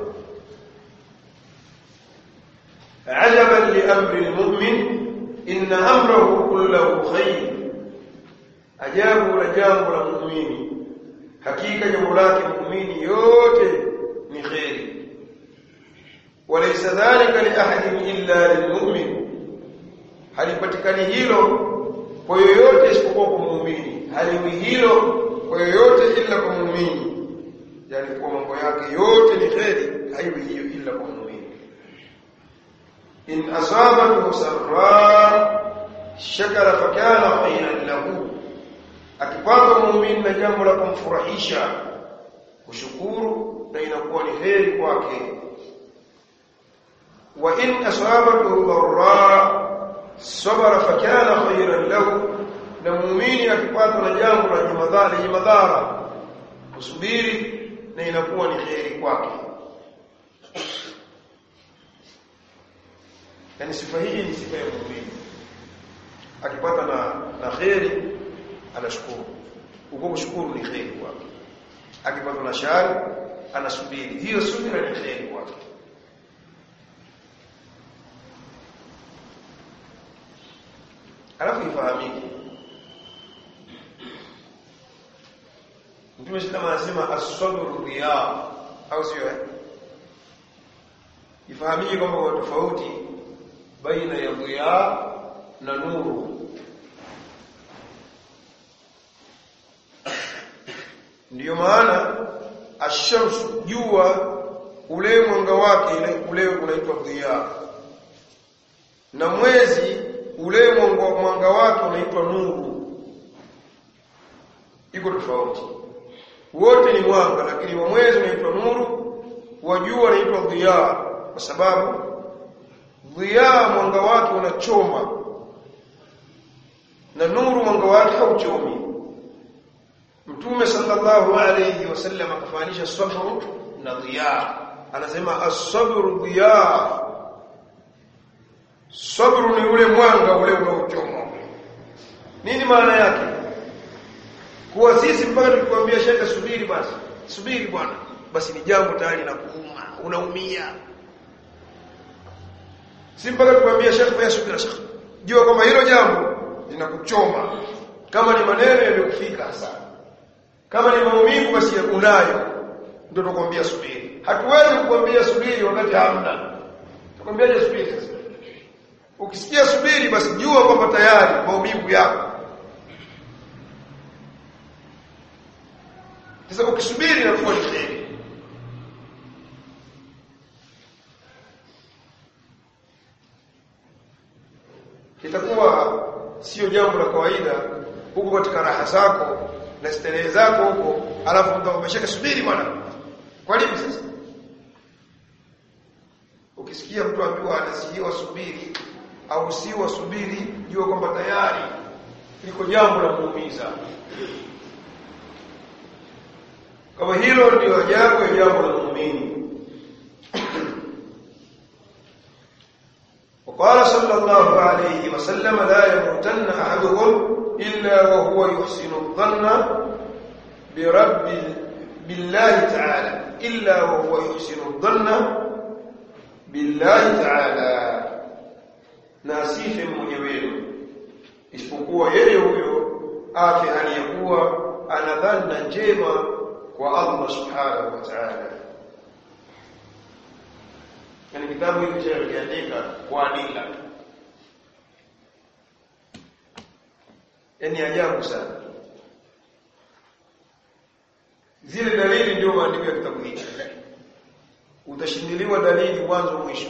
ajaban li amri almu'min inna amrahu kulluhu khair. Ajabu la jambo la muumini, hakika jambo lake muumini yote ni khairi. Walaysa dhalika li ahadin illa lilmu'min, halipatikani hilo kwa yoyote isipokuwa kwa muumini. Haliwi hilo kwa yoyote ila kwa muumini, yani kwa mambo yake yote ni khairi, haiwi hiyo ila kwa muumini. In asabahu sarra shakara fakana khayran lahu, akipata muumini na jambo la kumfurahisha kushukuru na inakuwa ni heri kwake. Wa in asabahu dharra sabara fakana khayran lahu, na muumini akipata na jambo la madhara yenye madhara kusubiri na inakuwa ni heri kwake. Yani sifa hii ni sifa ya muumini, akipata na na khairi anashukuru, uko kushukuru ni khairi kwake. Akipata na shari anasubiri, hiyo subira ni khairi kwake. Alafu ifahamike, Mtume sallallahu alayhi wasallam anasema as-sabru riya, au sio? Ifahamike kwamba kuna tofauti baina ya riya na nuru. Ndiyo maana ash-shamsu, jua, ule mwanga wake ile ule unaitwa riya, na mwezi ule mwanga wake unaitwa nuru. Iko tofauti, wote ni mwanga, lakini wa mwezi unaitwa nuru, wa jua unaitwa dhiya, kwa sababu dhiya mwanga wake unachoma na nuru mwanga wake hauchomi. Mtume sallallahu alayhi wasallam akafanisha sabru na dhiya, anasema as-sabru dhiya. Sabru ni ule mwanga ule unaochoma. Nini maana yake? Kwa sisi mpaka tukikwambia shaka subiri basi, subiri bwana, basi ni jambo tayari na kuuma, unaumia. Si mpaka tukwambia shaka ya subira shaka, jua kwamba hilo jambo linakuchoma. Kama ni maneno yaliyokufika hasa, kama ni maumivu basi unayo, ndio tukwambia subiri. Hatuwezi kukwambia subiri wakati hamna. Tukwambiaje subiri sasa? Ukisikia subiri basi jua kwamba tayari maumivu yako. Sasa ukisubiri inakuwa ni kheri. Itakuwa sio jambo la kawaida huko katika raha zako na starehe zako huko, alafu mtu ameshaka subiri bwana. Kwa nini sasa? Ukisikia mtu ambiwa anasihiwa subiri au si wasubiri, jua kwamba tayari liko jambo la muumiza. Kama hilo ndio ajabu ya jambo la muumini. وقال صلى الله عليه وسلم لا يموتن أحدكم إلا وهو يحسن الظن برب بالله تعالى إلا وهو يحسن الظن بالله تعالى ناسيف mwenyewe isipokuwa yeye huyo afi aliyekuwa anadhana njema kwa Allah subhanahu wa ta'ala. Yani kitabu hiki cha kiandika kwa adila, yani ajabu sana. Zile dalili ndio maandiko ya kitabu hiki, utashindiliwa dalili mwanzo mwisho.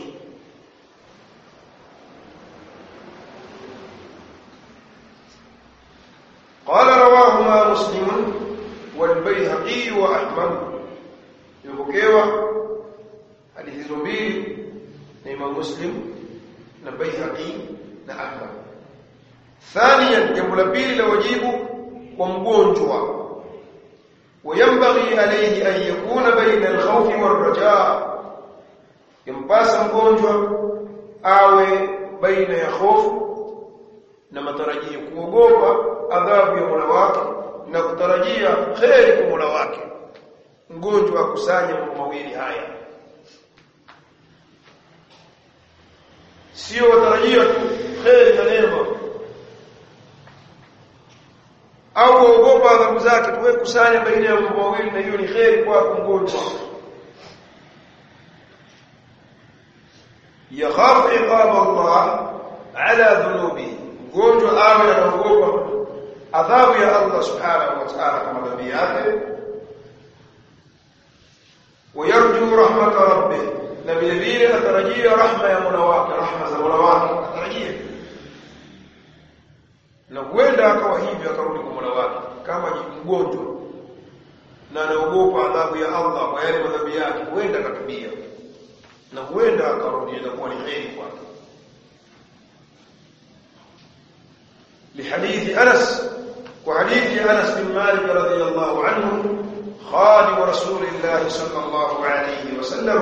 قال رواهما مسلم والبيهقي وأحمد. يبقوا حديث hizo mbili na Imam Muslim na Baihaqi na Ahmad. Thaniyan, jambo la pili la wajibu kwa mgonjwa, وينبغي عليه أن يكون بين الخوف والرجاء. ينبغي mgonjwa awe baina ya hofu na matarajio, kuogopa adhabu ya Mola wake na kutarajia kheri kwa Mola wake. Mgonjwa akusanye mambo mawili haya, sio watarajia kheri na neema au kuogopa adhabu zake. Tuwe kusanya baina ya mambo mawili, na hiyo ni kheri kwa mgonjwa. yakhafu iqab Allah ala dhunubi, mgonjwa awe anaogopa adhabu ya Allah subhanahu wa ta'ala kwa madhambi yake. ويرجو رحمة ربه, na vile vile atarajia rahma ya Mola wake, rahma za Mola wake atarajia, na huenda akawa hivyo akarudi kwa Mola wake kama mgonjwa na anaogopa adhabu ya Allah kwa yale madhambi yake, huenda akatubia na huenda akarudi, itakuwa ni kheri kwake. لحديث أنس, وحديث أنس بن مالك رضي الله عنه خادم رسول الله صلى الله عليه وسلم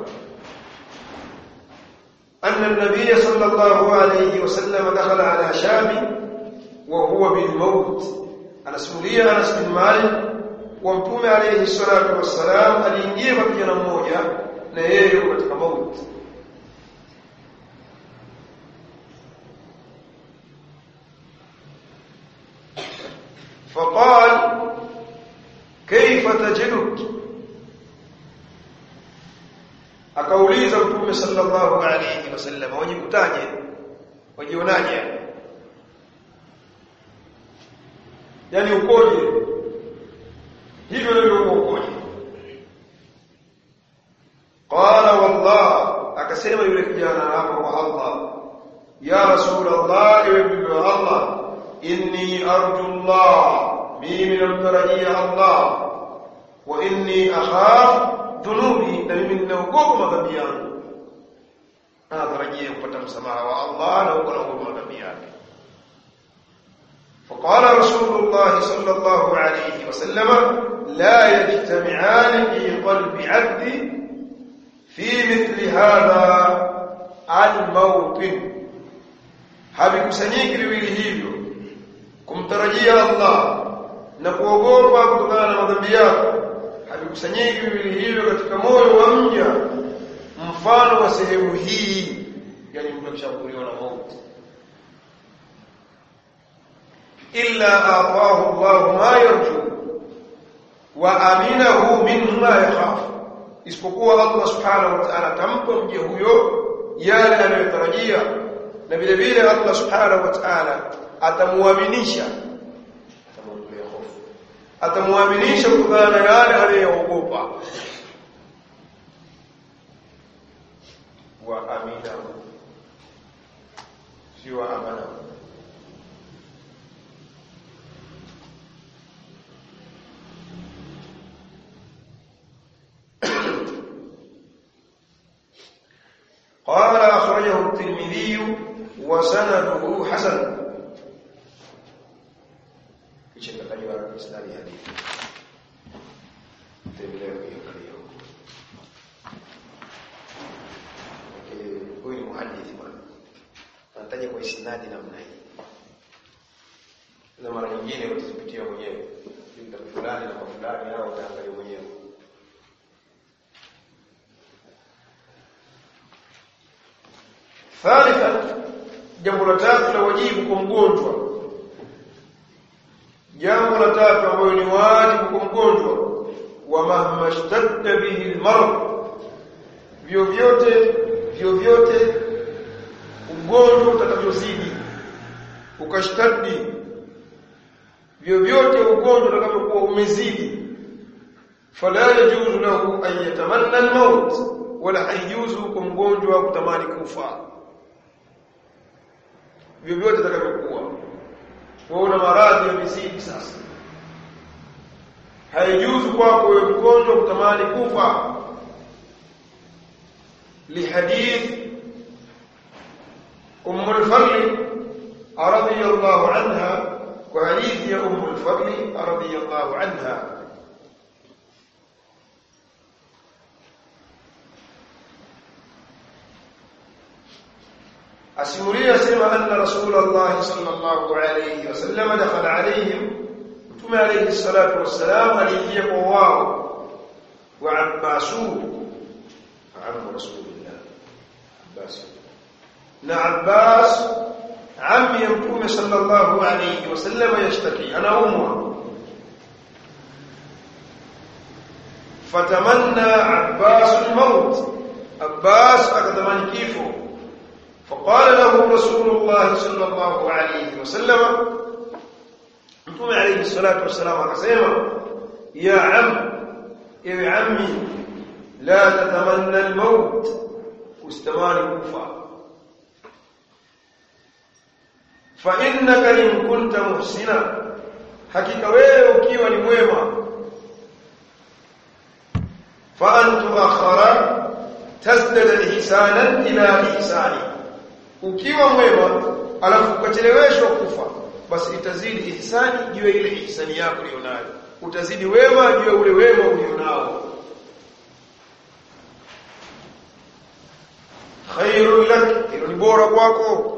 أن النبي صلى الله عليه وسلم دخل على شاب وهو بالموت. أنس موليا أنس بن مالك ومتوم عليه الصلاة والسلام aliingia kwa kijana mmoja na yeye yuko katika mauti. فقال كيف تجدك, akauliza Mtume sallallahu alayhi wasallam, wajikutaje, wajionaje, yani ukoje, hivyo ndio ukoje. Qala wallah, akasema yule kijana hapo kwa Allah, ya Rasulullah, ewe mtume wa Allah, inni arju Allah, mimi namtarajia Allah, wa inni akhaf dhunubi, na mimi ninaogopa madhambi yangu, natarajia kupata msamaha wa Allah na kuogopa madhambi yake. فقال رسول الله صلى الله عليه وسلم لا يجتمعان في قلب عبد في مثل هذا الموطن, havikusanyiki viwili hivyo, kumtarajia Allah na kuogopa kutokana na madhambi yako, havikusanyiki viwili hivyo katika moyo wa mja mfano wa sehemu hii, yani mtu akishakuliwa na mauti. illa ataahu Allah ma yarju wa aminahu mimma yakhaf, isipokuwa Allah subhanahu wa ta'ala tampa mja huyo yale anayotarajia, na vile vile Allah subhanahu wa ta'ala atamuaminisha, atamuondolea hofu, atamuaminisha kutokana na yale anayoogopa. wa aminahu, sio amana. قال أخرجه الترمذي وسنده حسن. ايش التقرير الاسنادي هذه؟ تبلغ kataja kwa isnadi namna hii. Na mara nyingine utazipitia mwenyewe kitabu fulani na fulani au utaangalia mwenyewe. Thalitha, jambo la tatu la wajibu kwa mgonjwa. Jambo la tatu ambalo ni wajibu kwa mgonjwa, wa mahma shtadda bihi almarad, vyovyote vyovyote ugonjwa utakavyozidi ukashtadi, vyovyote ugonjwa utakapokuwa umezidi, fala yajuzu lahu an yatamanna almaut, wala haijuzu kwa mgonjwa kutamani kufa. Vyovyote utakavyokuwa waona maradhi yamezidi sasa, haijuzu kwako wewe mgonjwa kutamani kufa. Lihadith Umm al-Fadl radhiyallahu anha, kwa hadithi ya Umm al-Fadl radhiyallahu anha, asimulia sema anna Rasulullah sallallahu alayhi wasallam dakhala alayhim, Mtume alayhi salatu wassalam aliingia kwa wao, wa Abbasu ammu Rasulillah, Abbas na Abbas ammi ya Mtume sallallahu alayhi wasallam yashtaki, anaumwa. Fatamanna Abbas al-maut, Abbas akatamani kifo. فقال له رسول الله صلى الله عليه وسلم، Mtume عليه الصلاة والسلام akasema, ya am, ewe ammi, la tatamanna al-maut, ustamani kufa. Fa innaka in kunta muhsina, hakika wewe ukiwa ni mwema, fa an tuakhara tazdada ihsanan ila ihsani, ukiwa mwema alafu ukacheleweshwa kufa, basi itazidi ihsani juu ya ile ihsani yako ulionayo, utazidi wema juu ya ule wema ulionao. Khairul lak, hilo ni bora kwako.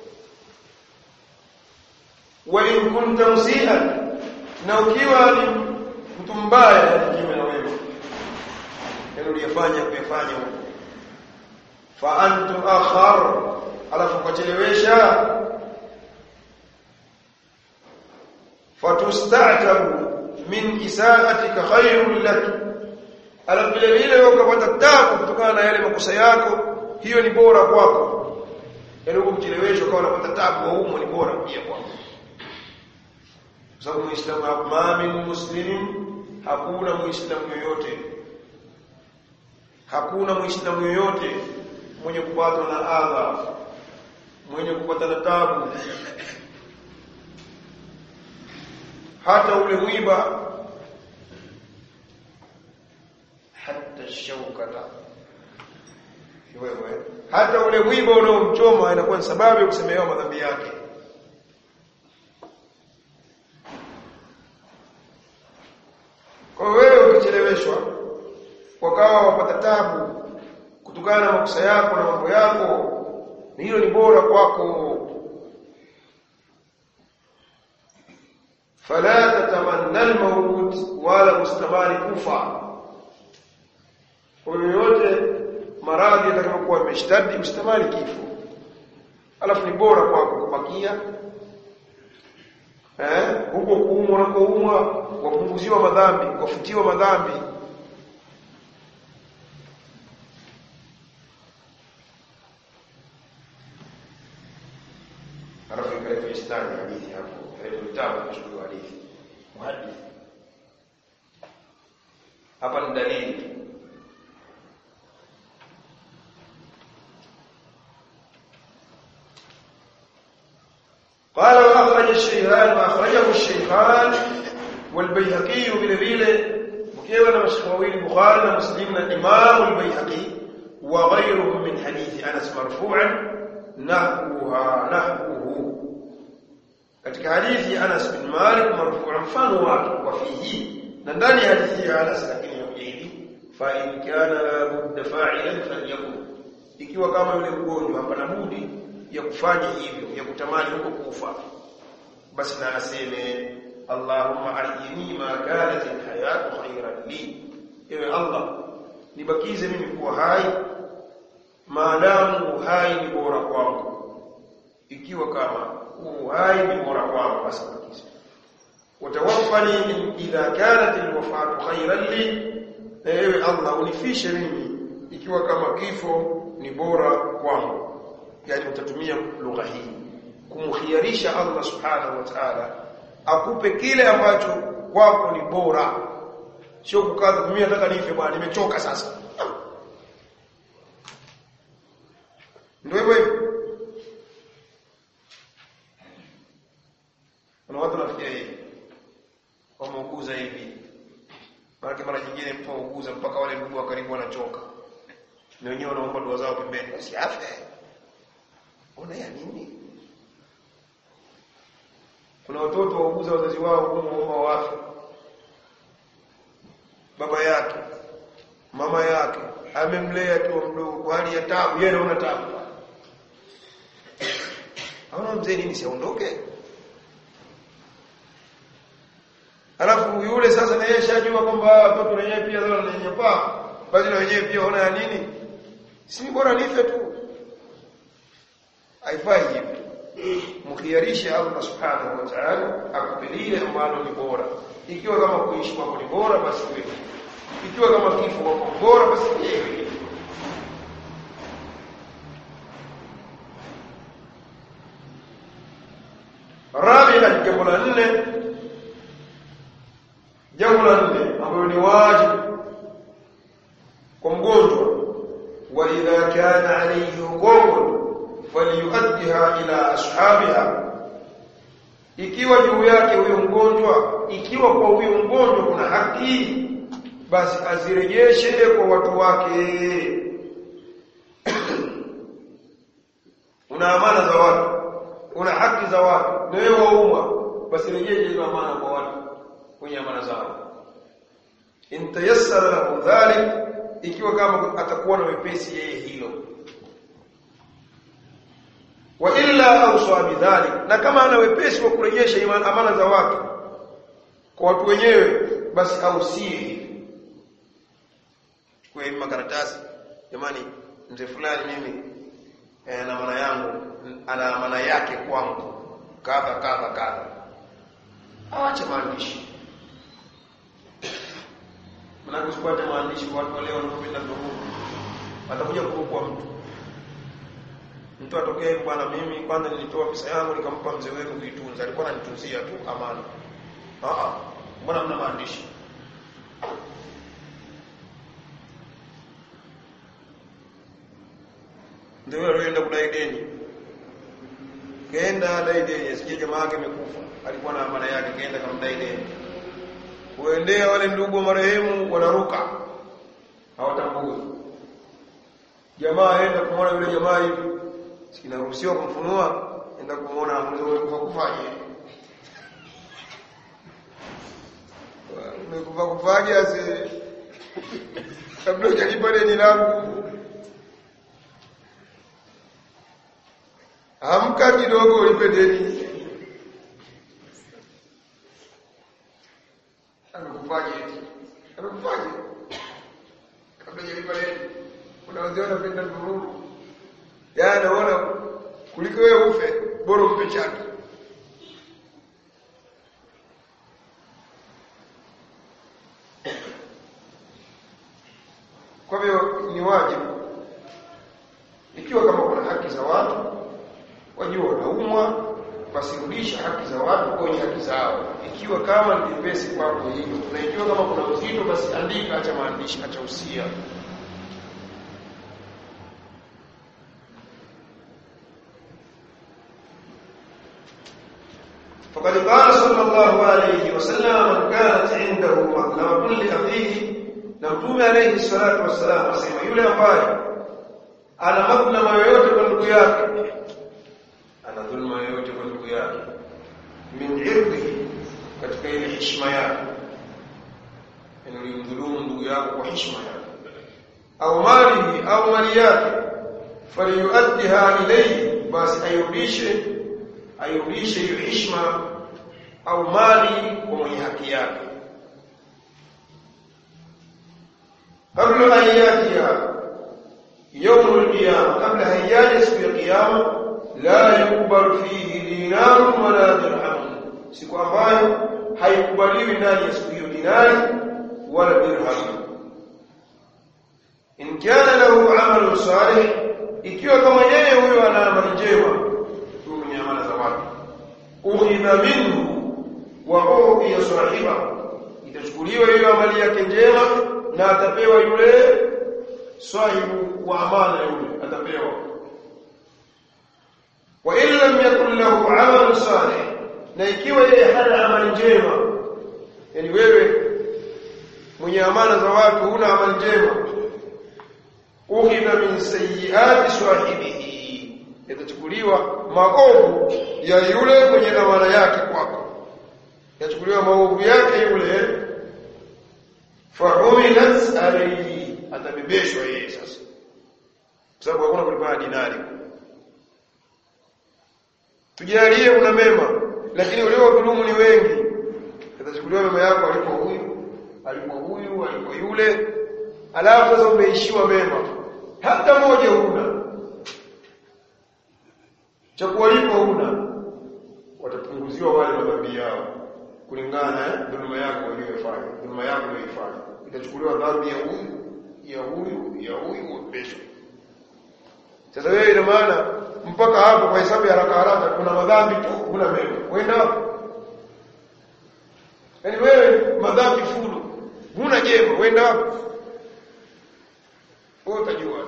Wa in kunta musian, na ukiwa ni mtu mbaya kinyume na wewe, hilo uliyofanya kuyafanya huko, fa antu akhar, alafu kuchelewesha, fatusta'tabu min isaatika khairul lak, alafu vile vile ukapata taabu kutokana na yale makosa yako, hiyo ni bora kwako. Yaani ukichelewesha ukawa unapata taabu, huo ni bora pia kwako. Sababu Muislamu, ma min muslimin, hakuna Muislamu yoyote, hakuna Muislamu yoyote mwenye kupatwa na adha, mwenye kupata na taabu, hata ule mwiba, hata shaukata, wewe hata ule mwiba unaomchoma inakuwa ni sababu ya kusemehewa madhambi yake. Kwa wewe ukicheleweshwa wakawa wapata taabu kutokana na makosa yako na mambo yako, hilo ni bora kwako. Fala tatamanna al-maut, wala mustamani kufa. Kwa yote maradhi yatakayokuwa yameshtadi, mustamani kifo, alafu ni bora kwako kubakia eh huko kuumwa na kuumwa, wapunguziwa madhambi, wafutiwa madhambi. Alafu ikaitwa istani hadithi hapo, hapo vitabu kuchukua hadithi muhadith. Hapa ni dalili. قال واخرج الشيخان واخرجه الشيخان والبيهقي بالبيله مكيوا na mashawili Bukhari na Muslim na Imam al-Baihaqi wa ghayruhum min hadith Anas marfu'an nahwuha nahwuhu, katika hadithi ya Anas bin Malik marfu'an mfano wake, wa fihi, na ndani ya hadithi ya Anas lakini hivi, fa in kana la budda fa'ilan falyakun, ikiwa kama yule mgonjwa hapana budi ya kufanya hivyo, ya kutamani huko kufa, basi na aseme Allahumma ahyini ma kanat alhayatu khayran li, ewe Allah nibakize mimi kuwa hai maadamu uhai ni bora kwangu, ikiwa kama uhai ni bora kwangu basi nibakize. Watawaffani idha kanat alwafatu khayran li, ewe Allah unifishe mimi ikiwa kama kifo ni bora kwangu. Yani utatumia lugha hii kumkhiarisha Allah subhanahu wa ta'ala akupe kile ambacho kwako ni bora, sio kukaza mimi nataka nife bwana nimechoka sasa. Ndio hivyo. Kuna watu wanafikia hivi, wameuguza hivi, mara mara nyingine mtu auguza mpaka wale ndugu wa karibu wanachoka, na wenyewe wanaomba dua zao pembeni basi afe. Ona ya nini? Kuna watoto wauguza wazazi wao kumuomba wafe, baba yake mama yake amemlea tu mdogo kwa hali ya taabu, yeye anaona taabu. Haona mzee nini siondoke? Alafu yule sasa na yeye shajua kwamba watoto wenyewe pia wao wananyanyapaa, basi na wenyewe pia ona ya nini? Si bora nife tu. Haifai hivyo. Mkhiarishe Allah subhanahu wa ta'ala akupelie ambalo ni bora. Ikiwa kama kuishi kwako ni bora basi wewe. Ikiwa kama kifo kwako bora basi wewe. Rabi'a, jambo la nne, jambo la nne ambalo ni wajibu kwa mgonjwa, wa idha kana alayhi huququn falyuaddiha ila ashabiha, ikiwa juu yake huyo mgonjwa, ikiwa kwa huyo mgonjwa kuna haki basi azirejeshe kwa watu wake. Una amana za watu, una haki za watu, na wewe waumwa, basi rejeshe hizo amana kwa watu wenye amana zao. In tayassara lahu dhalik, ikiwa kama atakuwa na wepesi yeye hilo. Wa illa awsa bidhalik, na kama ana wepesi wa kurejesha amana za watu kwa watu wenyewe basi ausie kwa hii makaratasi, jamani mzee fulani mimi eh, na amana yangu ana amana yake kwangu kadha kadha kadha, awache maandishi. Mnakusipata maandishi kwa watu leo wanapenda ndugu, atakuja kurukwa mtu mtu atokee bwana mimi kwanza nilitoa pesa yangu nikampa mzee wenu kuitunza, alikuwa ananitunzia tu amana. Ah ah, mbona mna maandishi? Ndio alienda kudai deni, kaenda dai deni, sije jamaa yake amekufa, alikuwa na amana yake, kaenda kamdai deni. Kuendea wale ndugu marehemu wanaruka, hawatambui. Jamaa aenda kumwona yule jamaa hivi, sinaruhusiwa kumfunua, enda kumuona mzee kufa kufaje. Umekufa kufaje ase kabla hujalipa deni langu. Amka kidogo ulipe deni. Amekufaje? Amekufaje? Kabla hujalipa deni. Unawaziona penda nuru. Ya naona kuliko wewe ufe bora umpe chake. Kwa hivyo ni wajibu, ikiwa kama kuna haki za watu wajua wanaumwa, basi rudisha haki za watu kwenye haki zao, ikiwa kama ni pesa kwako hivyo. Na ikiwa kama kuna uzito basi andika, acha maandishi, acha usia. فقد قال صلى الله عليه وسلم من كانت عنده مظلمة لأخيه، نمتوم عليه الصلاة والسلام وسلم yule ambaye ana madhlama yoyote kwa ndugu yake, ana dhulma yoyote kwa ndugu yake, min irdihi, katika ile heshima yake, inamdhulumu ndugu yako kwa heshima yake, au malihi, au mali yake, faliyuaddiha ilayhi, basi airudishe airudishe hiyo heshima au mali kwa mwenye haki yake. Kabla ayatia يوم القيامة قبل هياج siku ya kiyama la yuqbalu fihi dinarun wala dirham, siku ambayo haikubaliwi ndani ya siku hiyo dinari wala dirham. In kana lahu amalun salih, ikiwa kama yeye huyo ana amali njema, mwenye amali za watu, ukhidha minhu wa uqiya sahiba, itachukuliwa hiyo amali yake njema na atapewa yule sahibu wa amana yule atapewa. Wa in lam yakun lahu amal salih, na ikiwa yeye hana amali njema, yani wewe mwenye amana za watu huna amali njema, ukhidha min sayyiati sahibihi, yatachukuliwa maovu ya yule mwenye amana yake kwako, yachukuliwa maovu yake yule, fa'umilat alayhi, atabebeshwa yeye sasa, kwa sababu hakuna kulipa dinari. Tujalie una mema, lakini uliodhulumu ni wengi, atachukuliwa mema yako alipo huyu alipo huyu alipo yule, alafu sasa umeishiwa mema hata moja huna, cha kuwalipa huna, watapunguziwa wale madhambi yao kulingana na dhuluma yako uliyofanya. Dhuluma yako uliyofanya itachukuliwa dhambi ya huyu ya huyu ya huyu upesho. Sasa wewe ina maana mpaka hapo kwa hesabu ya haraka haraka kuna madhambi tu, kuna mema. Wenda yaani wewe madhambi fulu, huna jema, wenda hapo wewe utajua.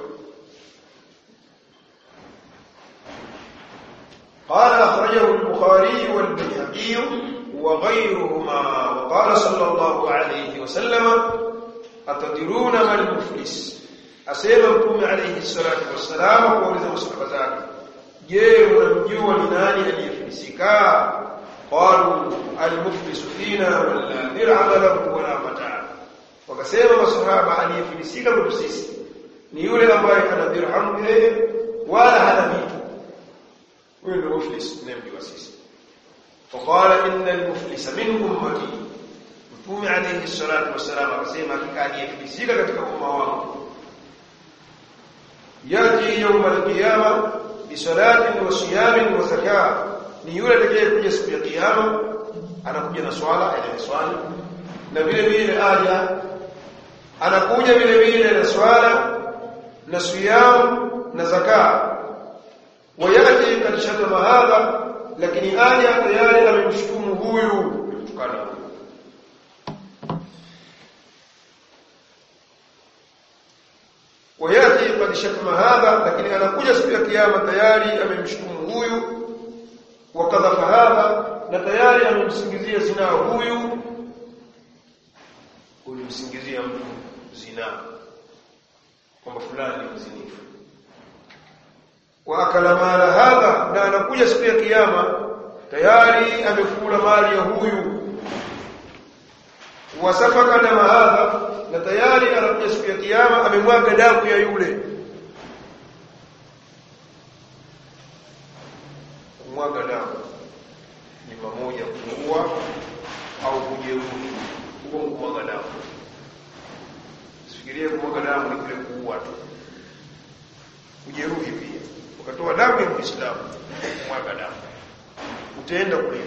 قال أخرجه البخاري والبيهقي وغيرهما. وقال صلى الله عليه وسلم أتدرون ما المفلس؟ أسيما مكوم عليه الصلاة والسلام وقولنا مصحبة ذلك je unamjua ni nani aliyefisika? Qalu al-muflis fina wala dir'ama lahu wala mata'. Wakasema masahaba aliyefisika kwa sisi ni yule ambaye hana dirham yeye wala hana vitu, huyo ndio muflis tunamjua sisi. Faqala inna al-muflisa min ummati, Mtume alayhi salatu wasalam akasema hakika aliyefisika katika umma wangu, yati yawm al-qiyamah bisalatin wa siyamin wa zakat, ni yule atakayekuja siku ya kiyama anakuja na swala ile swala, na vile vile aja anakuja vile vile na swala na siyam na zakat. Wayati kad shatama hadha, lakini aja tayari amemshutumu huyu tukana. Wayati kad shatama hadha, lakini anakuja siku ya kiyama tayari amemshutumu huyu, wakadhafa hadha, na tayari amemsingizia zina huyu, ulimsingizia mtu zina kwamba fulani ni mzinifu. Wa akala mala hadha, na anakuja siku ya kiyama tayari amekula mali ya huyu. Wasafaka dama hadha, na tayari anakuja siku ya kiyama amemwaga damu ya yule. Kumwaga damu ni pamoja kuua au kujeruhi. Huko kumwaga damu, sifikirie kumwaga damu ni kule kuua tu, kujeruhi pia. Ukatoa damu ya Muislamu, kumwaga damu, utaenda kule.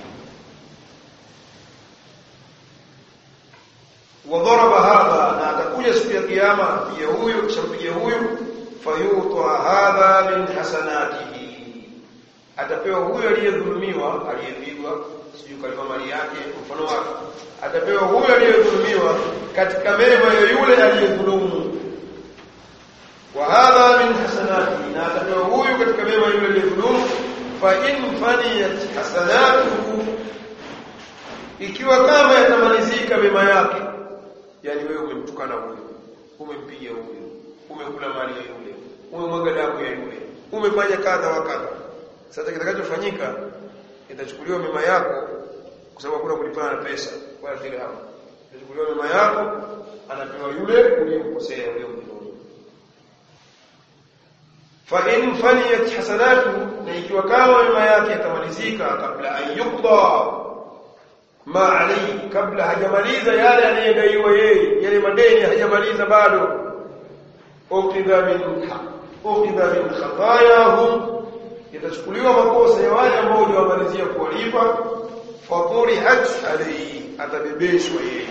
Wadharaba hadha, na atakuja siku ya kiyama pia huyu, kishampiga huyu, fayuta hadha min hasanatihi, atapewa huyu aliyedhulumiwa, aliyepigwa sijui kalima mali yake mfano wake, atapewa huyu aliyedhulumiwa katika mema ya yule aliyedhulumu. Wa hadha min hasanatihi, na atapewa huyu katika mema ya yule aliyedhulumu. Fa in faniyat hasanatuhu, ikiwa kama yatamalizika mema yake, yani wewe umemtukana huyu, umempiga huyu, umekula mali ya yule, umemwaga damu ya yule, umefanya kadha wa kadha, sasa kitakachofanyika itachukuliwa mema yako, kwa sababu hakuna kulipana na pesa wala dirham. Itachukuliwa mema yako, anapewa yule uliyemkosea, uliyomdhulumu. fa in faniyat hasanatu, na ikiwa kama mema yake yatamalizika kabla ayuqda ma alayhi, kabla hajamaliza yale anayodaiwa yeye, yale madeni hajamaliza bado, uqidha min uqidha min khatayahum, yatachukuliwa makosa ya wale ambao waliwamalizia kuwalipa, faturihat alayhi, atabebeshwa yeye,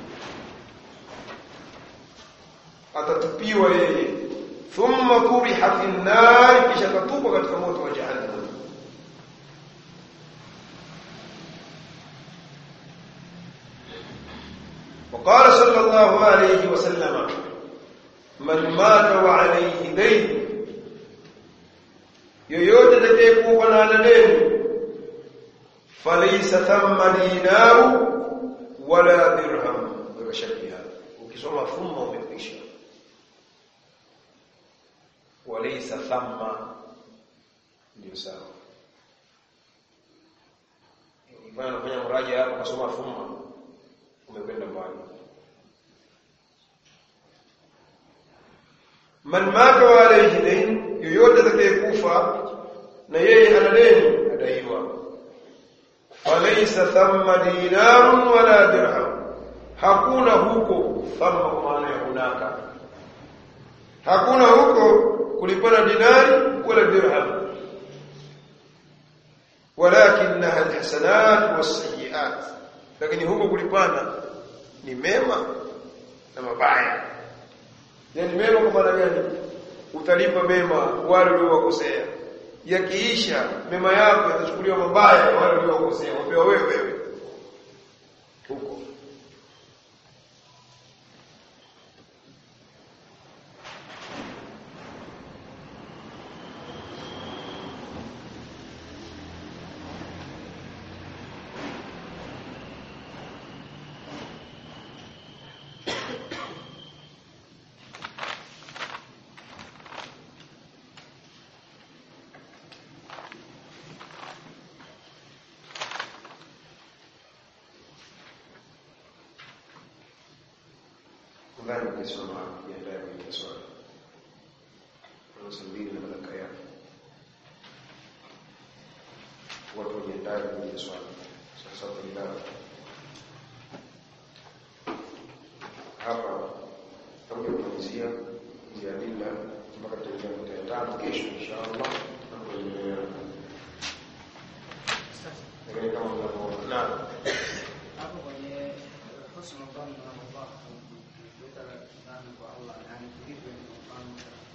atatupiwa yeye, thumma turiha fi an-nar, kisha tatupwa katika moto wa jahannam. وقال صلى الله عليه وسلم من مات وعليه دين، yoyote atakayekufa na ana deni, falaysa thamma dinaru wala dirham, kwa shakia ukisoma thumma umekwisha, walaysa thamma ndio sawa. Ibana kufanya mraja hapo kasoma thumma umekwenda mbali. Man mata wa alayhi dayn, yoyote atakayekufa na yeye ana deni adaiwa, falaysa thamma dinarun wala dirham, hakuna huko thamma kwa maana ya hunaka, hakuna huko kulipana dinari wala dirham, walakinaha alhasanat wasayyi'at, lakini huko kulipana ni mema na mabaya. Yani mema kwa maana gani? Utalipa mema wale waliowakosea, yakiisha mema yako yatachukuliwa mabaya wale waliowakosea, wapewa wewe wewe huko. Ndani kusoma ya ndani ya swali tunasubiri na madaka yake watu wajiandae kwenye swali. Sasa tunaenda hapa tutakuja kumalizia njia bila mpaka tutaendelea kwa tatu kesho inshallah, na kuendelea ndio kama mnavyoona na hapo kwenye husnul dhann na Allah kwa Allah, yani hivyo ni mfano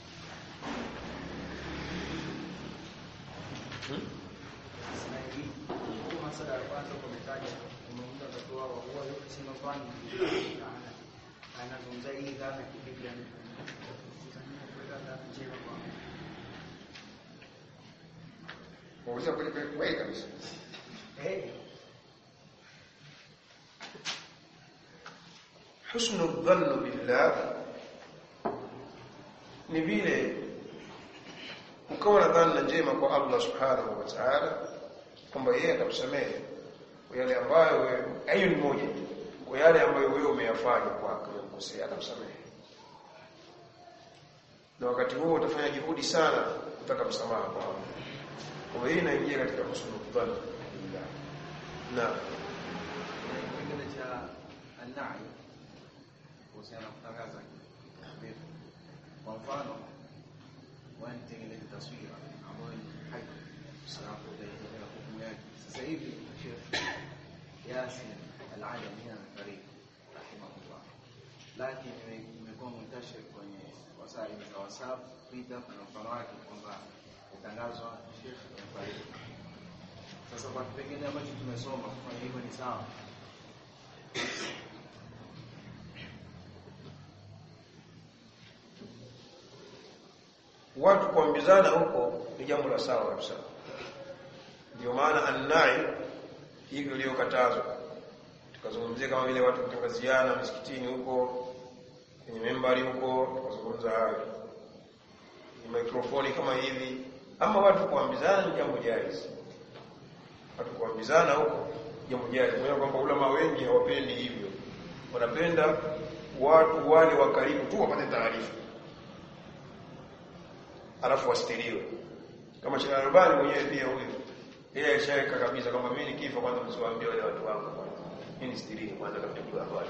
sasa hivi kwa masala ya kwanza kumetaja umeunda watu wao huwa yote si mfano ana anazungumza hii dhana kivipi, yani tunataka kuweka dhana njema kwa Mwanzo kule kwa kabisa. Eh. Husnul dhann billah ni vile ukawa na dhana njema kwa Allah subhanahu wa ta'ala kwamba yeye atakusamehe kwa yale ambayo wewe, hiyo ni moja, kwa yale ambayo wewe umeyafanya kwake umekosea atakusamehe. Na wakati huo utafanya juhudi sana kutaka msamaha kwa Allah. Kwa hiyo inaingia katika husnul dhann billah. Na kingine cha an-na'i kuhusiana kutangaza vitu. Kwa mfano wanitengeneza taswira ambayo ni hai salafu utaendelea hukumu yake. Sasa hivi Sheikh Yasin Al-Alami anafariki rahimahullah, lakini imekuwa mtashir kwenye wasaili za WhatsApp, Twitter na mfano wake kwamba utangazwa Sheikh amefariki. Sasa kwa kipengele ambacho tumesoma kwa hivyo ni sawa. watu kuambizana huko ni jambo la sawa kabisa. Ndio maana an-na'i hivyo iliyokatazwa. Tukazungumzia kama vile watu kutangaziana misikitini huko, kwenye membari huko, tukazungumza hayo. Ni mikrofoni kama hivi, ama watu kuambizana ni jambo jaiz. Watu kuambizana huko jambo jaiz. Kwa kwamba ulama wengi hawapendi hivyo. Wanapenda watu wale wa karibu tu wapate taarifa. alafu wastiriwe. Kama Sheikh Albani mwenyewe pia huyo, yeye ashaweka kabisa kwamba mimi nikifa kwanza msiwaambie wale watu wangu kwanza. Mimi nistirini kwanza kabla ya habari.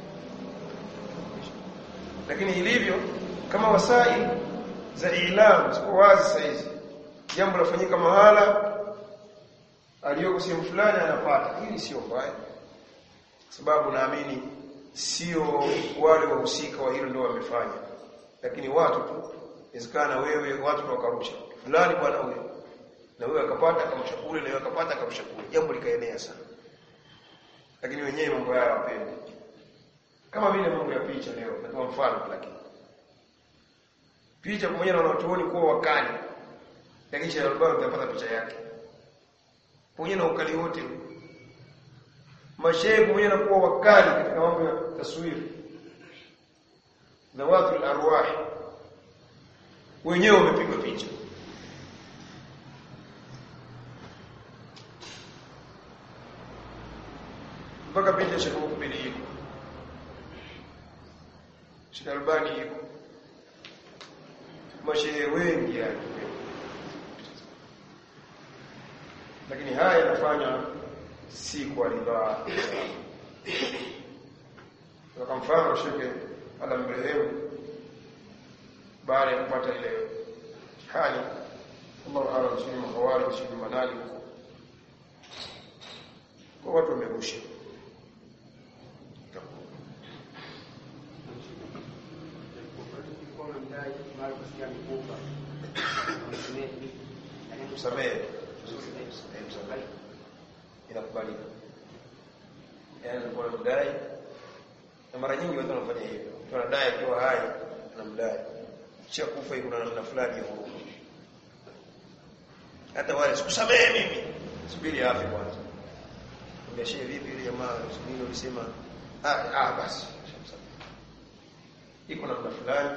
Lakini ilivyo kama wasai za ilam ziko wazi saizi. Jambo lafanyika mahala aliyoko sehemu fulani anapata. Hili sio mbaya. Sababu naamini sio wale wahusika wa hilo ndio wamefanya. Lakini watu tu, inawezekana wewe watu wakarusha. Fulani bwana huyo. Na wewe akapata akamsha kule, na wewe akapata akamsha kule. Jambo likaenea sana. Lakini wenyewe mambo yao hawapendi. Kama vile mambo ya picha leo, natoa mfano lakini. Picha pamoja na wanachuoni kuwa wakali. Lakini Sheikh Albani utapata picha yake. Pamoja na ukali wote. Mashaikh pamoja na kuwa wakali katika mambo ya taswiri. Zawatul arwah. Wenyewe wamepigwa picha. Mpaka picha Sheikh Mukbili iko. Sheikh Albani iko. Mashehe wengi yani. Lakini haya yanafanya si kwa ridhaa. Kwa mfano Sheikh Al-Mrehemu baada ya kupata ile hali Allah Ta'ala nchini Mahawari nchini Manali kwa watu wamerusha kusamehe msamehe inakubalika. Yaani kwa mdai na mara nyingi watu wanafanya hivyo. Wanadai kwa hai na mdai. Kisha kufa iko na namna fulani ya huruma. Hata wale sikusamehe mimi. Subiri afi kwanza. Ungeshe vipi ile jamaa subiri ulisema ah ah basi. Iko na namna fulani.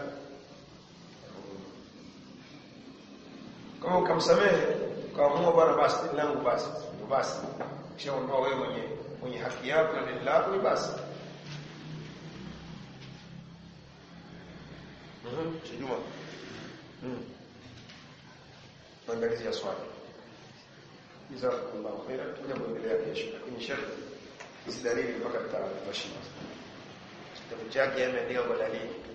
Kama ukamsamehe kaamua bwana basi langu basi basi kisha ondoa wewe mwenye mwenye haki yako na deni lako ni basi. Mhm, Juma. Mhm. Maandalizi ya swali. Jazakallahu khairan. Tunaja kuendelea kesho. Lakini shekhi hizi dalili mpaka tutashika. Kitabu chake ameandika kwa dalili.